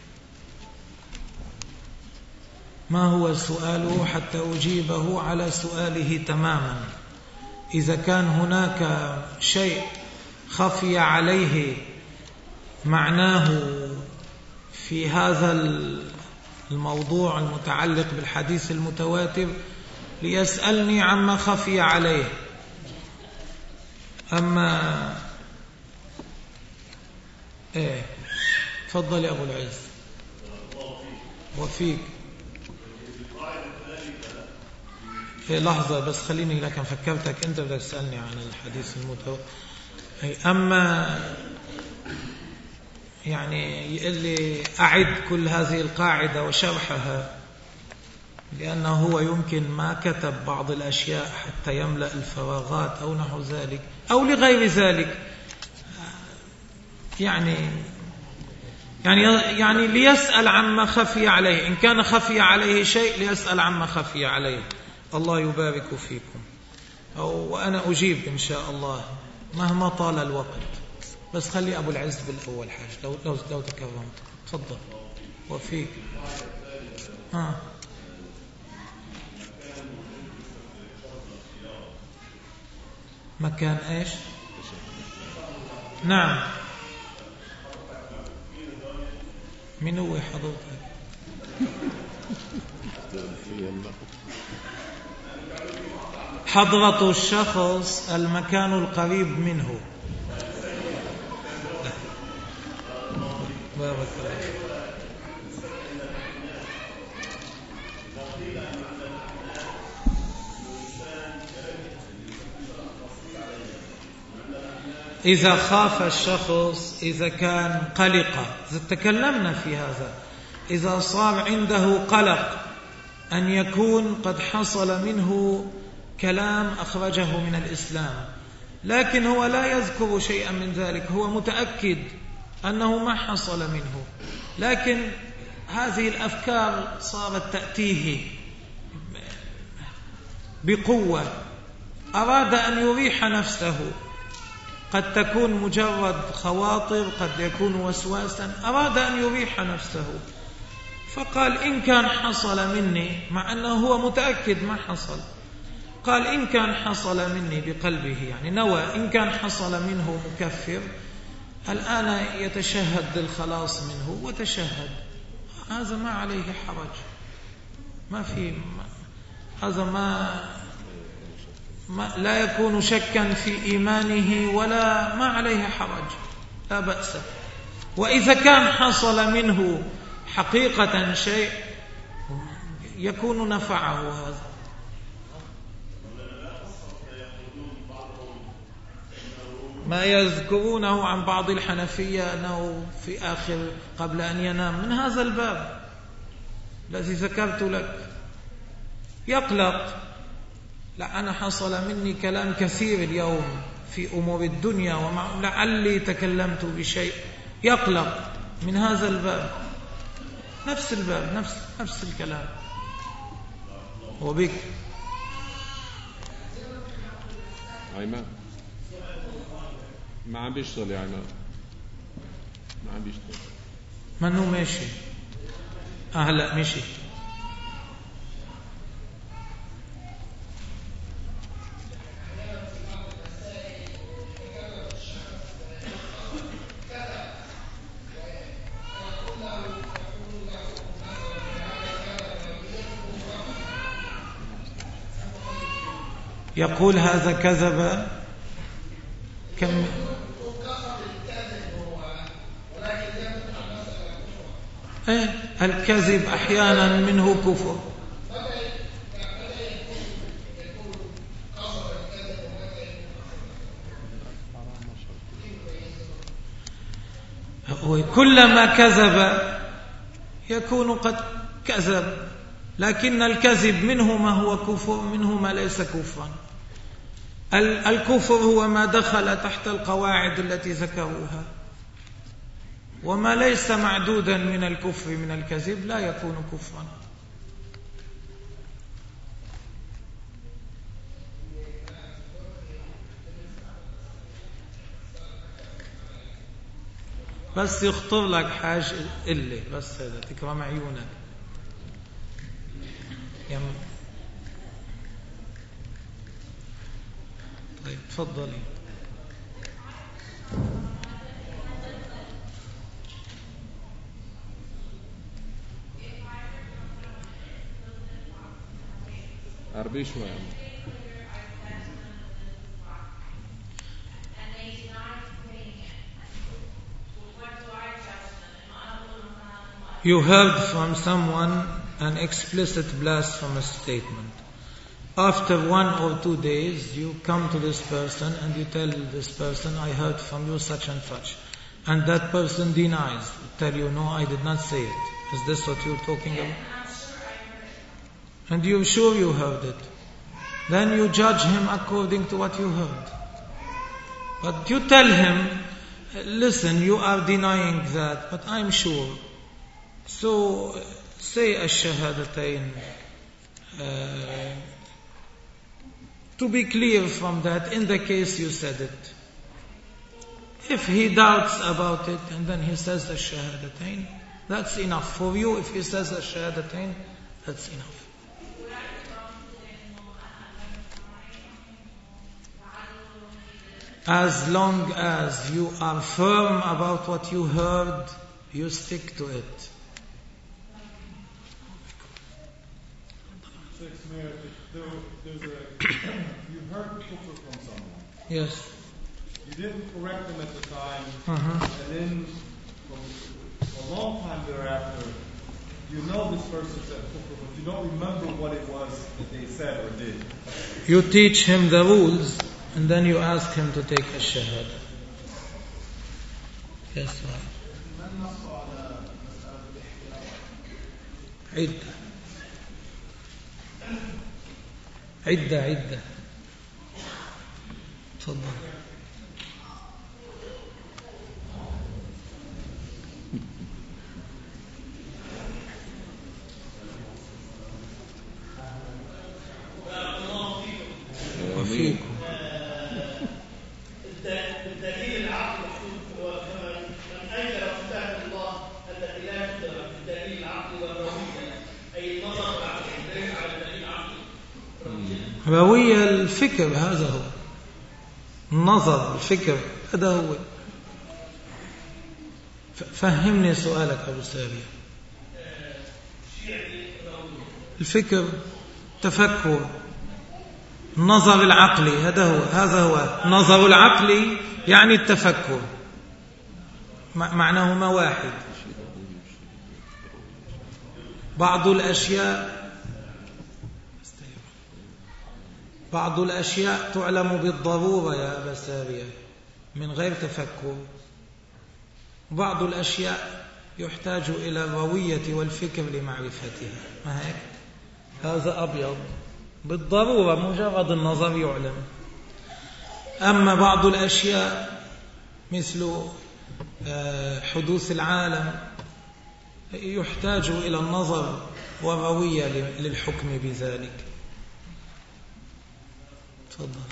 ما هو سؤاله حتى أجيبه على سؤاله تماما. إذا كان هناك شيء خفي عليه معناه في هذا الموضوع المتعلق بالحديث المتواتر ليسألني عما خفي عليه. أما إيه تفضل يا أبو العز. وفيك في لحظة بس خليني، لكن فكرتك أنت بدك تسألني عن الحديث المتواتر. أما يعني يقول لي أعد كل هذه القاعدة وشرحها، لأنه هو يمكن ما كتب بعض الأشياء حتى يملأ الفراغات أو نحو ذلك أو لغير ذلك. يعني يعني يعني ليسأل عما خفي عليه. إن كان خفي عليه شيء ليسأل عما خفي عليه. الله يبارك فيكم. أو وأنا أجيب إن شاء الله مهما طال الوقت. بس خلي أبو العز بالأول حاجة لو لو لو تكرمت. تفضل. وفيك. ها مكان إيش؟ نعم. من هو حضرتك؟ حضرة الشخص المكان القريب منه. بارك الله. إذا خاف الشخص، إذا كان قلق، تكلمنا في هذا، إذا صار عنده قلق أن يكون قد حصل منه كلام أخرجه من الإسلام، لكن هو لا يذكر شيئا من ذلك، هو متأكد أنه ما حصل منه، لكن هذه الأفكار صارت تأتيه بقوة، أراد أن يريح نفسه، قد تكون مجرد خواطر، قد يكون وسواسا، أراد أن يريح نفسه فقال إن كان حصل مني، مع أنه هو متأكد ما حصل، قال إن كان حصل مني بقلبه، يعني نوى إن كان حصل منه مكفر الآن يتشهد للخلاص منه وتشهد، هذا ما عليه حرج، ما في هذا ما, ما لا يكون شكا في إيمانه ولا ما عليه حرج، لا بأس. وإذا كان حصل منه حقيقة شيء يكون نفعه هذا. ما يذكرونه عن بعض الحنفية أنه في آخر قبل أن ينام من هذا الباب الذي ذكرت لك، يقلق، لا أنا حصل مني كلام كثير اليوم في أمور الدنيا ولعلي تكلمت بشيء، يقلق من هذا الباب، نفس الباب، نفس نفس الكلام. وبك عماد ما عم بيشتغل يا عماد، ما عم بيشتغل. منو ماشي؟ آه هلا ماشي. يقول هذا كذب كم ايه الكذب احيانا منه كفر. وكلما كذب يكون قد كذب، لكن الكذب منه ما هو كفر، منه ما ليس كفرا. الكفر هو ما دخل تحت القواعد التي ذكروها، وما ليس معدودا من الكفر من الكذب لا يكون كفرا. بس يخطر لك حاجة إلا بس هذا تكرم عيونك. يم... طيب تفضلي. عربي شوية. You heard from someone an explicit blasphemous statement. After one or two days, you come to this person and you tell this person, I heard from you such and such. And that person denies, tell you, no, I did not say it. Is this what you're talking about? And you're sure you heard it. Then you judge him according to what you heard. But you tell him, listen, you are denying that, but I'm sure. So say ash-shahadatayn. Uh, to be clear from that, in the case you said it. If he doubts about it and then he says ash-shahadatayn, that's enough. For you, if he says ash-shahadatayn, that's enough. As long as you are firm about what you heard, you stick to it. There's a, you heard kufr from someone. Yes. You didn't correct them at the time, Uh-huh. and then for a long time thereafter, you know this person said kufr, but you don't remember what it was that they said or did. You teach him the rules, and then you ask him to take a shahada. Yes, right. عدة عدة عدة تفضل. وفيكم. الدليل العقلي من أين صفات الله التي لا تدرك بالدليل العقلي والروية، أي النظر العقلي ليس على الدليل العقلي. روية الفكر، هذا هو النظر، الفكر هذا هو. فهمني سؤالك أبو سارية. الفكر تفكر، النظر العقلي هذا هو هذا هو النظر العقلي يعني التفكر، معناهما واحد. بعض الأشياء بعض الأشياء تعلم بالضرورة يا أبا سارية من غير تفكر، وبعض الأشياء يحتاج إلى الروية والفكر لمعرفتها. ما هيك؟ هذا أبيض بالضرورة، مجرد النظر يعلم. أما بعض الأشياء مثل حدوث العالم يحتاج إلى النظر والروية للحكم بذلك. تفضل.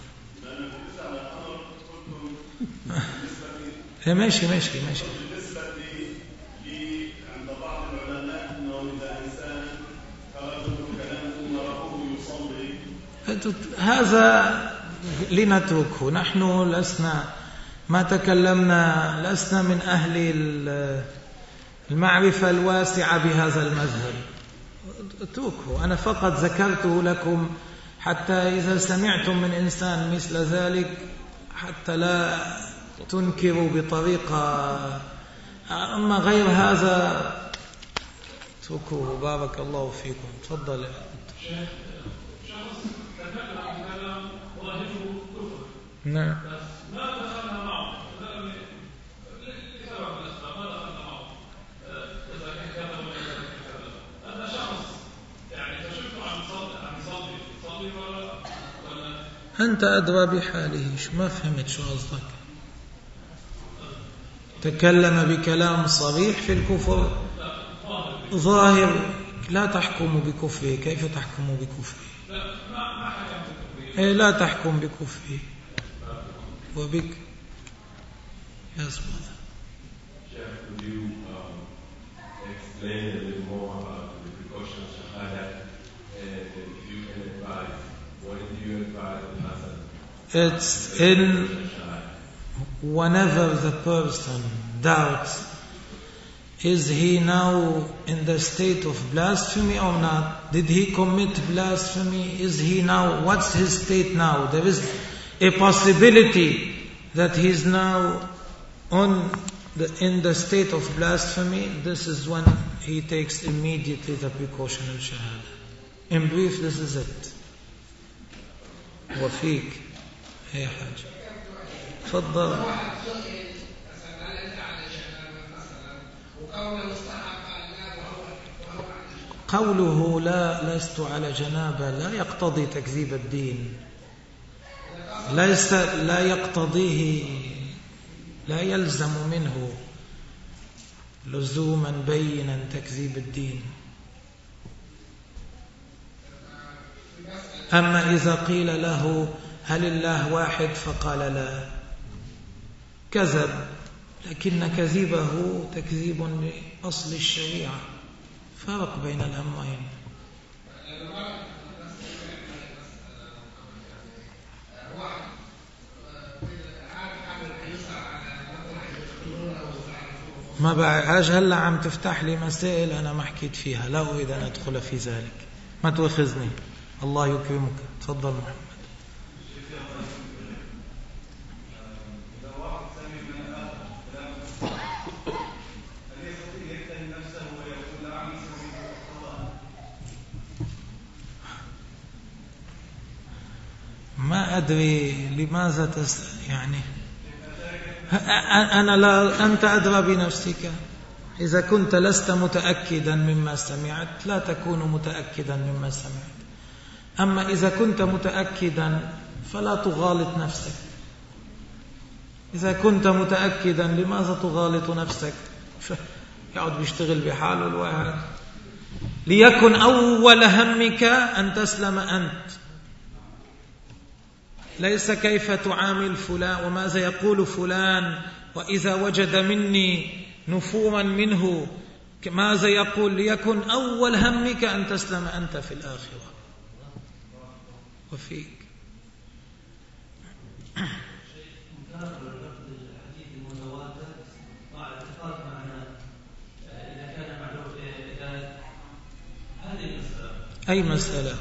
ماشي ماشي ماشي. بالنسبة لي عند بعض العلماء أنه إذا إنسان فرجل كلامه وراءه يصلي، هذا لنتركه. نحن لسنا ما تكلمنا، لسنا من أهل المعرفة الواسعة بهذا المذهب. اتركه، أنا فقط ذكرته لكم حتى إذا سمعتم من إنسان مثل ذلك حتى لا تنكروا بطريقة. أما غير هذا اتركوه. بارك الله فيكم. تفضل. شخص تكلم عن كلام ظاهره كفر، نعم، بس ما دخلنا معه لسبب من الأسباب، ما دخلنا أنت أدرى بحاله. شو ما فهمت شو قصدك؟ تكلم بكلام صريح في الكفر ظاهر، لا تحكم بكفره. كيف تحكم بكفره؟ إيه لا تحكم بكفره. وبك يصبر. Could you um, explain a little more about the precautions Shahada, and if you can advise, what do you advise on Hassan? It's in whenever the person doubts, is he now in the state of blasphemy or not? Did he commit blasphemy? Is he now, what's his state now? There is a possibility that he is now on the, in the state of blasphemy. This is when he takes immediately the precaution of shahada. In brief, this is it. وفيك هي حاجة. تفضل. قوله لا لست على جنابة لا يقتضي تكذيب الدين، ليس لا يقتضيه، لا يلزم منه لزوما بينا تكذيب الدين. أما إذا قيل له هل الله واحد فقال لا، كذب، لكن كذبه تكذيب لأصل الشريعة. فرق بين الأمرين. ما بعرف هلا عم تفتح لي مسائل أنا ما حكيت فيها، لا أريد أن أدخل في ذلك، ما تؤاخذني. الله يكرمك. تفضل محمد. ما أدري لماذا تس يعني أنا لا، أنت أدرى بنفسك. إذا كنت لست متأكدا مما سمعت لا تكون متأكدا مما سمعت. أما إذا كنت متأكدا فلا تغالط نفسك. إذا كنت متأكدا لماذا تغالط نفسك؟ يقعد بيشتغل بحاله الواحد. ليكن أول همك أن تسلم أنت، ليس كيف تعامل فلان وماذا يقول فلان، وإذا وجد مني نفورا منه ماذا يقول. ليكن أول همك أن تسلم أنت في الآخرة. وفيك أي مسألة؟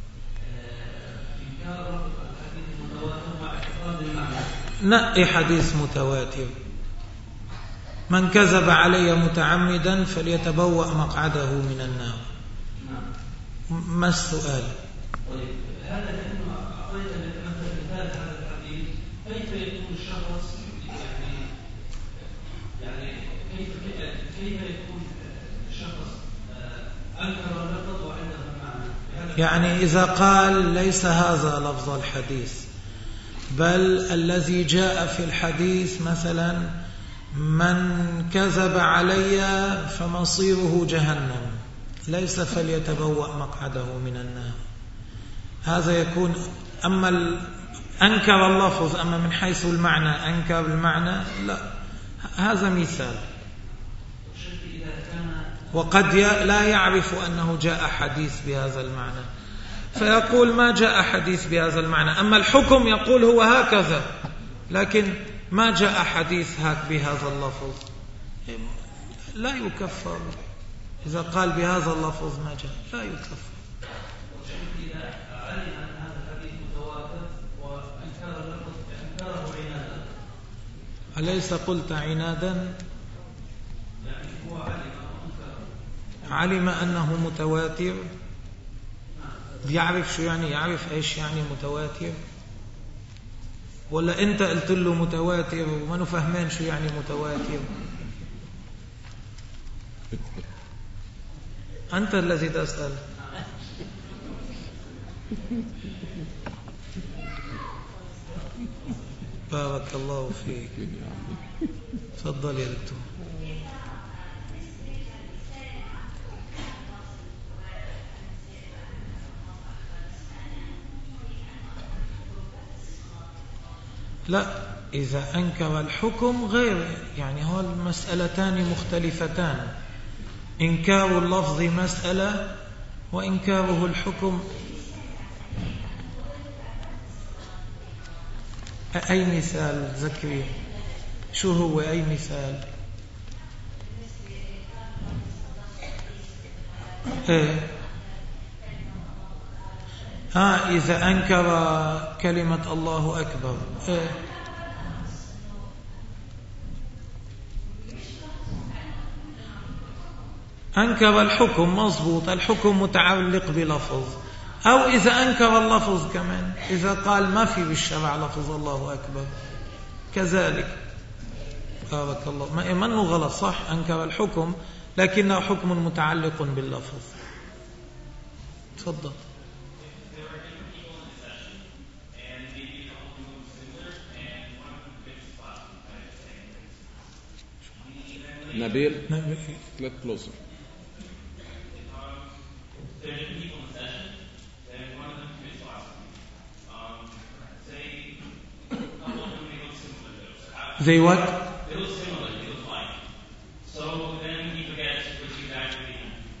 نقي حديث متواتر. من كذب علي متعمدا فليتبوأ مقعده من النار. ما السؤال؟ هذا لأنه أعطيت مثلا هذا الحديث، كيف يكون الشخص يعني يعني كيف كيف يكون الشخص أنكر اللفظ وعنده المعنى؟ يعني إذا قال ليس هذا لفظ الحديث، بل الذي جاء في الحديث مثلا من كذب علي فمصيره جهنم، ليس فليتبوأ مقعده من النار، هذا يكون. أما أنكر اللفظ، أما من حيث المعنى أنكر المعنى، لا، هذا مثال. وقد لا يعرف أنه جاء حديث بهذا المعنى فيقول ما جاء حديث بهذا المعنى. أما الحكم يقول هو هكذا، لكن ما جاء حديث هك بهذا اللفظ، لا يكفر. إذا قال بهذا اللفظ ما جاء لا يكفر. إذا علم أن هذا الحديث متواتر وأنكر اللفظ أنكره عنادا، أليس قلت عنادا؟ يعني هو علم علم أنه متواتر، يعرف شو يعني، يعرف إيش يعني متواتر، ولا أنت قلت له متواتر وما نفهمين شو يعني متواتر؟ أنت الذي تسأل. بارك الله فيك. تفضل يا دكتور. لا، إذا أنكر الحكم غير، يعني هو المسألتان مختلفتان. إنكار اللفظ مسألة وإنكاره الحكم. أي مثال ذكري؟ شو هو أي مثال؟ إيه؟ آه إذا أنكر كلمة الله أكبر. إيه؟ أنكر الحكم، مضبوط، الحكم متعلق بلفظ. أو إذا أنكر اللفظ كمان، إذا قال ما في بالشرع لفظ الله أكبر كذلك. بارك الله. ما إيمانه غلط، صح، أنكر الحكم لكنه حكم متعلق باللفظ. تفضل. نبيل, get closer. They what? They look similar, they look like. So then he forgets which exactly.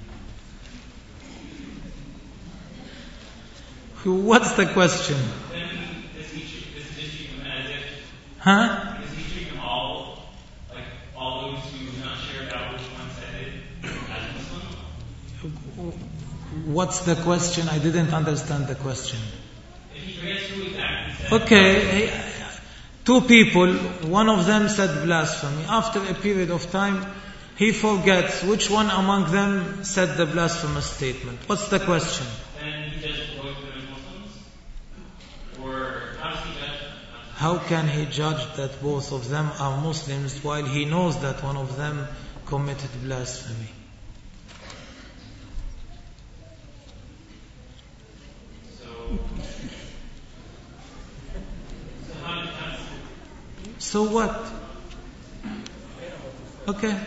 What's the question? Then does he does he treat them as if? Huh? Does he treat them all, like all those who do not share about which one said it, as Muslim? What's the question? I didn't understand the question. If he forgets who exactly said. Okay. Two people, one of them said blasphemy. After a period of time, he forgets which one among them said the blasphemous statement. What's the question? Then he judges both of them as Muslims? Or how does he judge them? How can he judge that both of them are Muslims while he knows that one of them committed blasphemy? So what? Okay.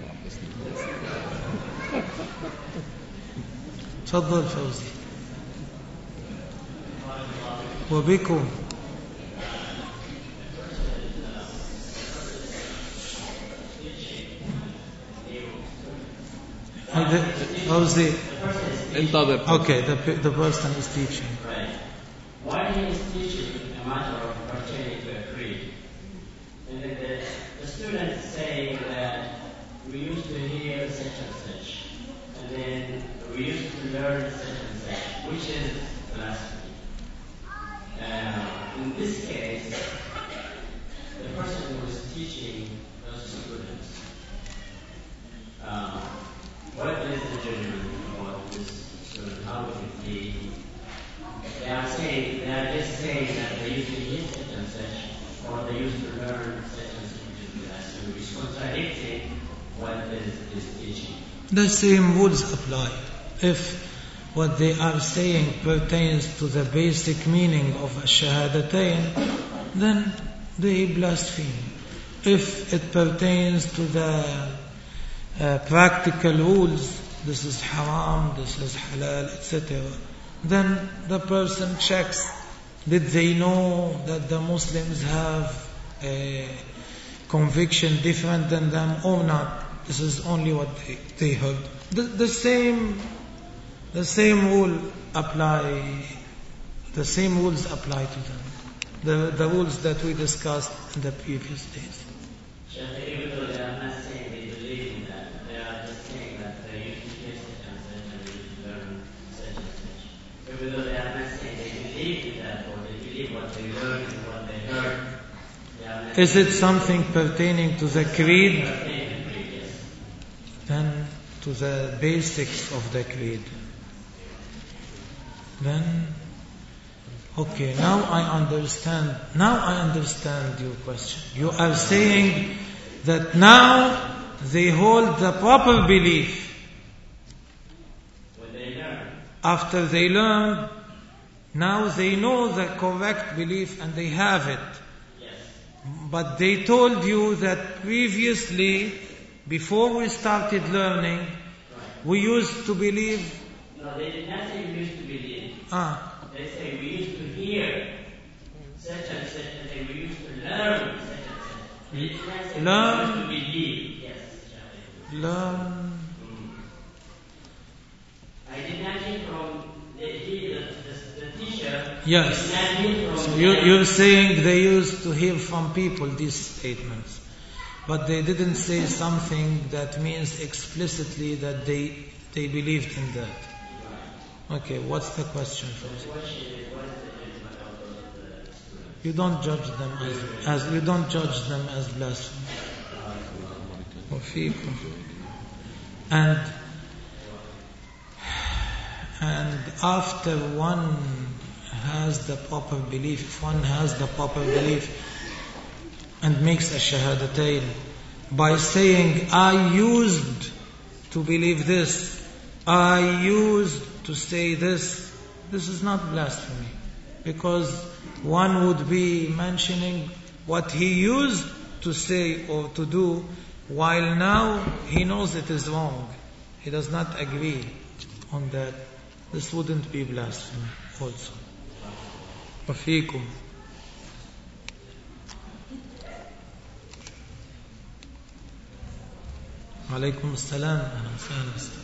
تفضل فوزي. وبكم. Fauzi. Okay, the the person is teaching. Right. Why he is teaching a matter of pertaining to a creed? And then the, the students say that we used to hear such and such, and then we used to learn such and such, which is blasphemy. Uh, in this case, the person who is teaching those students, uh, what is the judgment about this student? How would it be? They are saying, they are just saying that they used to hear such and such, or they used to learn such and such, which is contradicting what is, is teaching. The same rules apply. If what they are saying pertains to the basic meaning of Shahadatayn, then they blaspheme. If it pertains to the uh, practical rules, this is haram, this is halal, et cetera, then the person checks, did they know that the Muslims have a conviction different than them or not? This is only what they, they heard. The, the same the same rule apply the same rules apply to them. The the rules that we discussed in the previous days. Even though they are not saying they believe in that, they are just saying that they used to hear such and such and they used to learn such and such. Even though they are not saying they believe in that or they believe what they learned and what they heard. Is it something pertaining to the creed? Then to the basics of the creed. Then, okay, now I understand. Now I understand your question. You are saying that now they hold the proper belief. When they learn. After they learn, now they know the correct belief and they have it. Yes. But they told you that previously, before we started learning, we used to believe. No, they did not say we used to believe. Ah. They say we used to hear such and such, and say we used to learn such and such. They did not say learn. we used to believe. Yes. Learn. I did not hear from the, the, the, the teacher. Yes. I did not hear from So you, you're saying they used to hear from people these statements. But they didn't say something that means explicitly that they they believed in that. Okay, what's the question first? You don't judge them as, as you don't judge them as blasphemy. And and after one has the proper belief, if one has the proper belief and makes a shahadatayn by saying, I used to believe this, I used to say this, this is not blasphemy. Because one would be mentioning what he used to say or to do, while now he knows it is wrong. He does not agree on that. This wouldn't be blasphemy also. وفيكم. عليكم السلام. أهلا وسهلا.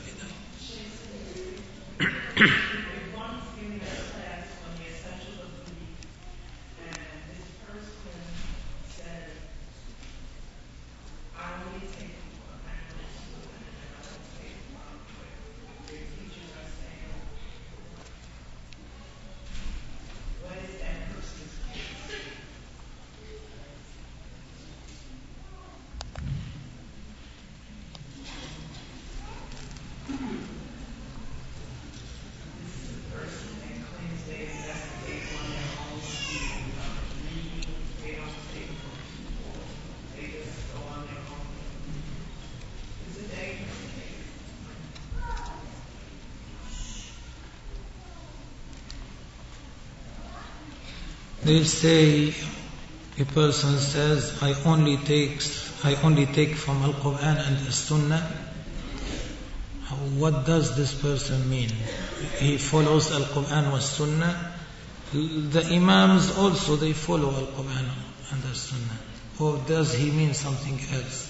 They say, a person says, I only take, I only take from Al-Quran and the Sunnah. What does this person mean? He follows Al-Quran was Sunnah. The Imams also, they follow Al-Quran and the Sunnah. Or does he mean something else?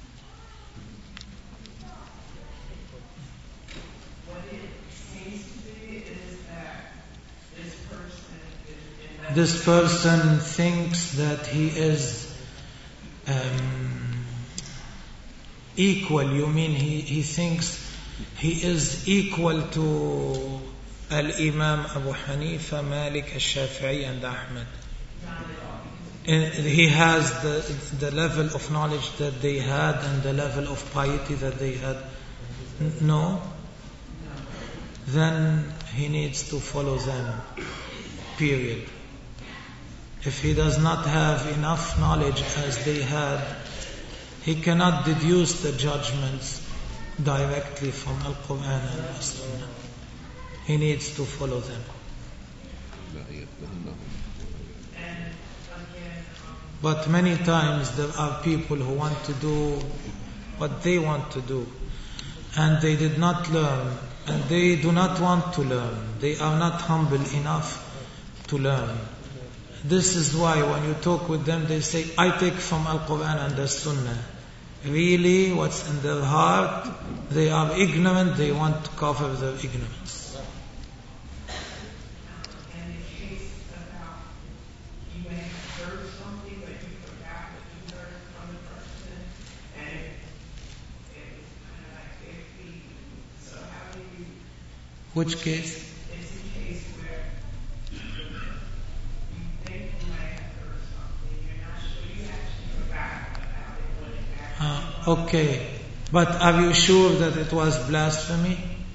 This person thinks that he is um, equal. You mean he, he thinks he is equal to Al-Imam Abu Hanifa, Malik, Al-Shafi'i and Ahmad. And he has the, the level of knowledge that they had and the level of piety that they had. No? Then he needs to follow them. Period. If he does not have enough knowledge as they had, he cannot deduce the judgments directly from Al-Quran and As-Sunnah. He needs to follow them. But many times there are people who want to do what they want to do, and they did not learn, and they do not want to learn. They are not humble enough to learn. This is why when you talk with them, they say, I take from Al-Quran and the Sunnah. Really, what's in their heart, they are ignorant, they want to cover their ignorance. And in case about you may have heard something, but you forgot what you heard from the person, and it, it was kind of like iffy. So how do you... Which case? It's a case where Uh, okay, but are you sure that it was blasphemy?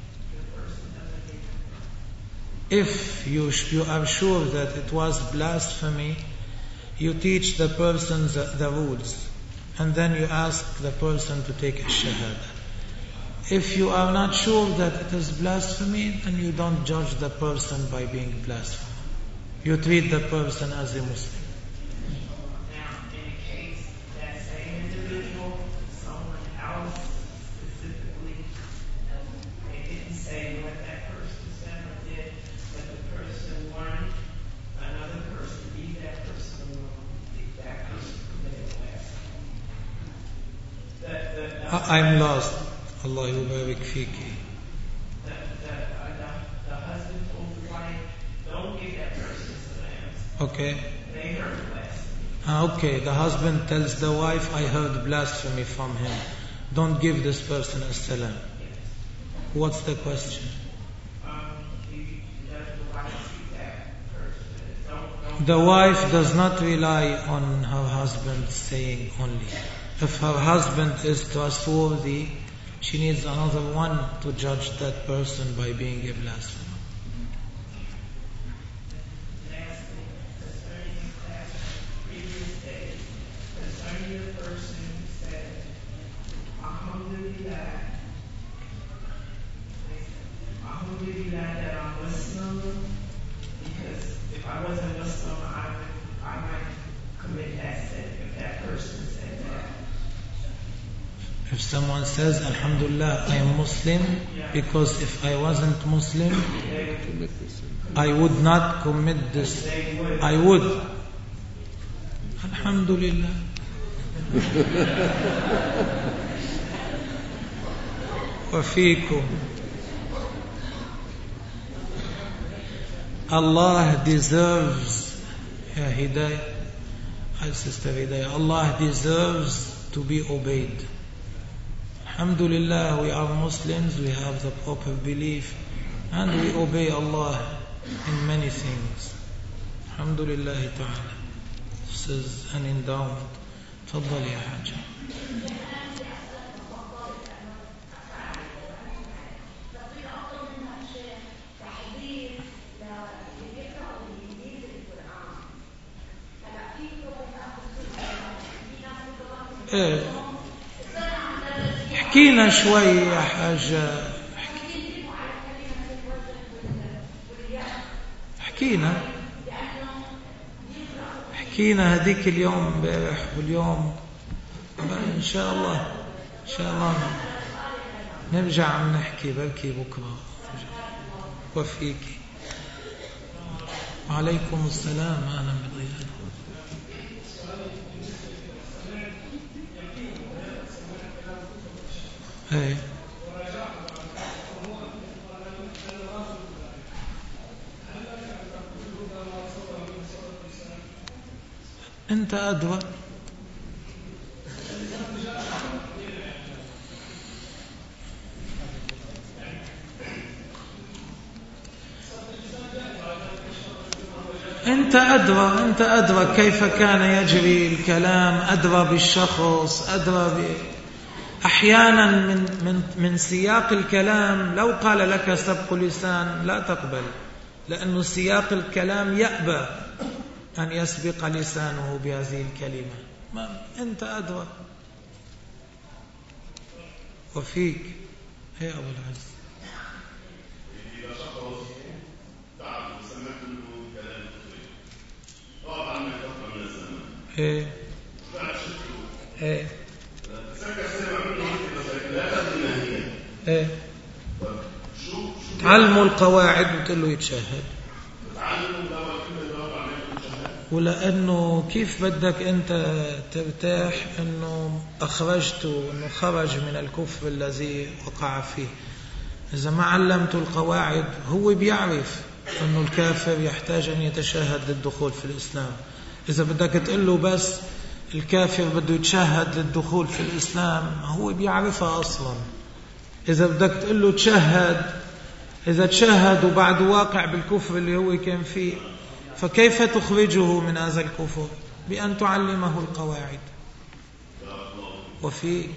If you, you are sure that it was blasphemy, you teach the person the, the rules, and then you ask the person to take a shahada. If you are not sure that it is blasphemy, then you don't judge the person by being blasphemous. You treat the person as a Muslim. Now, in I'm lost. Allah yubarik fiki. The, the, uh, the, the husband told the wife, don't give that person salams. Okay. They heard blasphemy. Ah, okay, the husband tells the wife, I heard blasphemy from him. Don't give this person a salam. Yes. What's the question? Um, he, does the wife see that person? Don't, don't The wife does not rely on her husband saying only. If her husband is trustworthy, she needs another one to judge that person by being a blasphemer. Lastly, concerning that previous day, concerning the person who said, Alhamdulillah, Alhamdulillah that I'm Muslim, because if I wasn't Muslim, I would, I might commit that sin if that person said that. If someone says, Alhamdulillah, I am Muslim, because if I wasn't Muslim, I would not commit this. I would. Alhamdulillah. وفيكم. Allah deserves, yeah, Hidayah, hi Sister Hidayah, Allah deserves to be obeyed. Alhamdulillah, we are Muslims, we have the proper belief, and we obey Allah in many things. Alhamdulillah ta'ala. This is an endowment. تفضل يا حاجة. ايه احكينا شوي يا حاجة. حكينا حكينا هديك اليوم امبارح واليوم ان شاء الله ان شاء الله نرجع عم نحكي بركي بكره. وفيكي. وعليكم السلام. اهلا بضيفك. ايه انت ادرى. انت ادرى انت ادرى كيف كان يجري الكلام، ادرى بالشخص، ادرى ب... أحيانا من, من, من سياق الكلام لو قال لك سبق لسان لا تقبل، لأن سياق الكلام يأبى أن يسبق لسانه بهذه الكلمة. ما أنت أدرى. وفيك يا أبو العز. إذا شخص تعب وسمعت منه كلام تقريب طبعا ما يفضل من الزمان إيه بعد شفته إيه ايه تعلموا القواعد وتقول له يتشهد. ولأنه كيف بدك أنت ترتاح أنه أخرجته أنه خرج من الكفر الذي وقع فيه؟ إذا ما علمته القواعد هو بيعرف أنه الكافر يحتاج أن يتشهد للدخول في الإسلام. إذا بدك تقول له بس الكافر بده يتشهد للدخول في الإسلام هو بيعرفها أصلا. إذا بدك تقول له تشهد، إذا تشهد وبعد واقع بالكفر اللي هو كان فيه، فكيف تخرجه من هذا الكفر؟ بأن تعلمه القواعد. وفيك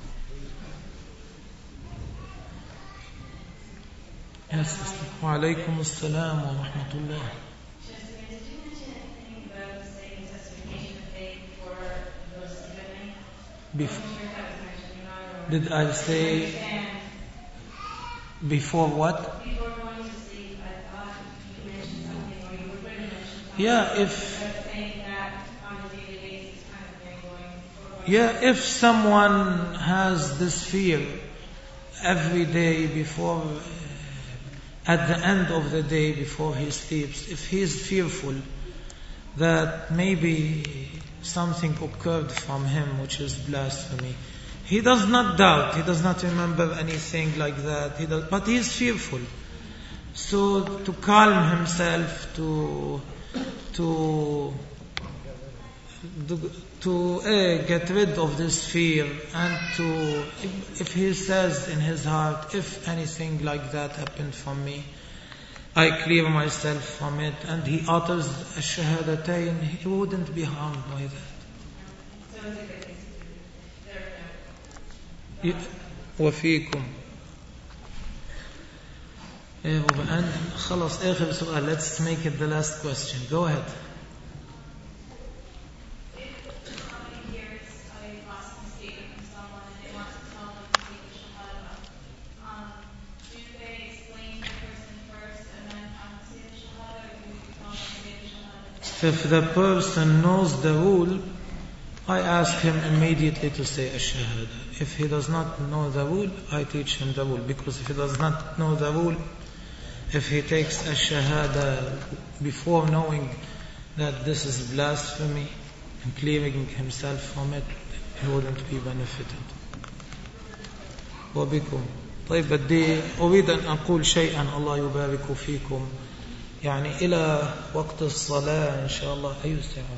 وعليكم السلام ورحمة الله. Before, did I say before what? Before going to sleep, I thought you mentioned something, or you were going to mention something. Yeah, if saying that on a daily basis, kind of thing, going. Yeah, if someone has this fear every day before, uh, at the end of the day before he sleeps, if he is fearful that maybe something occurred from him which is blasphemy, He does not doubt, he does not remember anything like that, he does, but he is fearful. So to calm himself, to to to, to uh, get rid of this fear, and to, if, if he says in his heart, if anything like that happened from me, I clear myself from it, and he utters ash-shahadatayn, he wouldn't be harmed by that. وفيكم وبأن خلص آخر سؤال. Let's make it the last question. Go ahead. If the person knows the rule, I ask him immediately to say ash-shahada. If he does not know the rule, I teach him the rule. Because if he does not know the rule, if he takes ash-shahada before knowing that this is blasphemy and clearing himself from it, he wouldn't be benefited. وبكم. طيب بدي أريد أن أقول شيئا الله يبارك فيكم. يعني إلى وقت الصلاة إن شاء الله. أي ساعة؟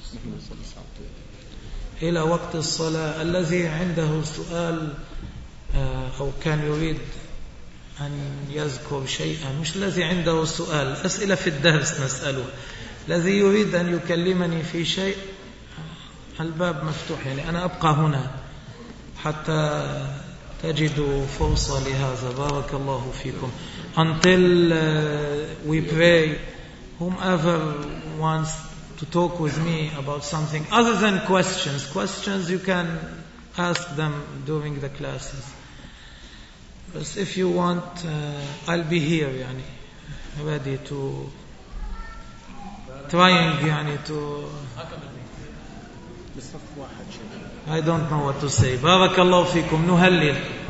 إلى وقت الصلاة. الذي عنده سؤال أو كان يريد أن يذكر شيئا، مش الذي عنده سؤال، أسئلة في الدرس نسأله. الذي يريد أن يكلمني في شيء، الباب مفتوح. يعني أنا أبقى هنا حتى تجدوا فرصة لهذا. بارك الله فيكم. Until uh, we pray, whomever wants to talk with me about something other than questions, questions you can ask them during the classes. But if you want, uh, I'll be here, يعني, ready to, trying, يعني, to, I don't know what to say. بارك الله فيكم. نهلل.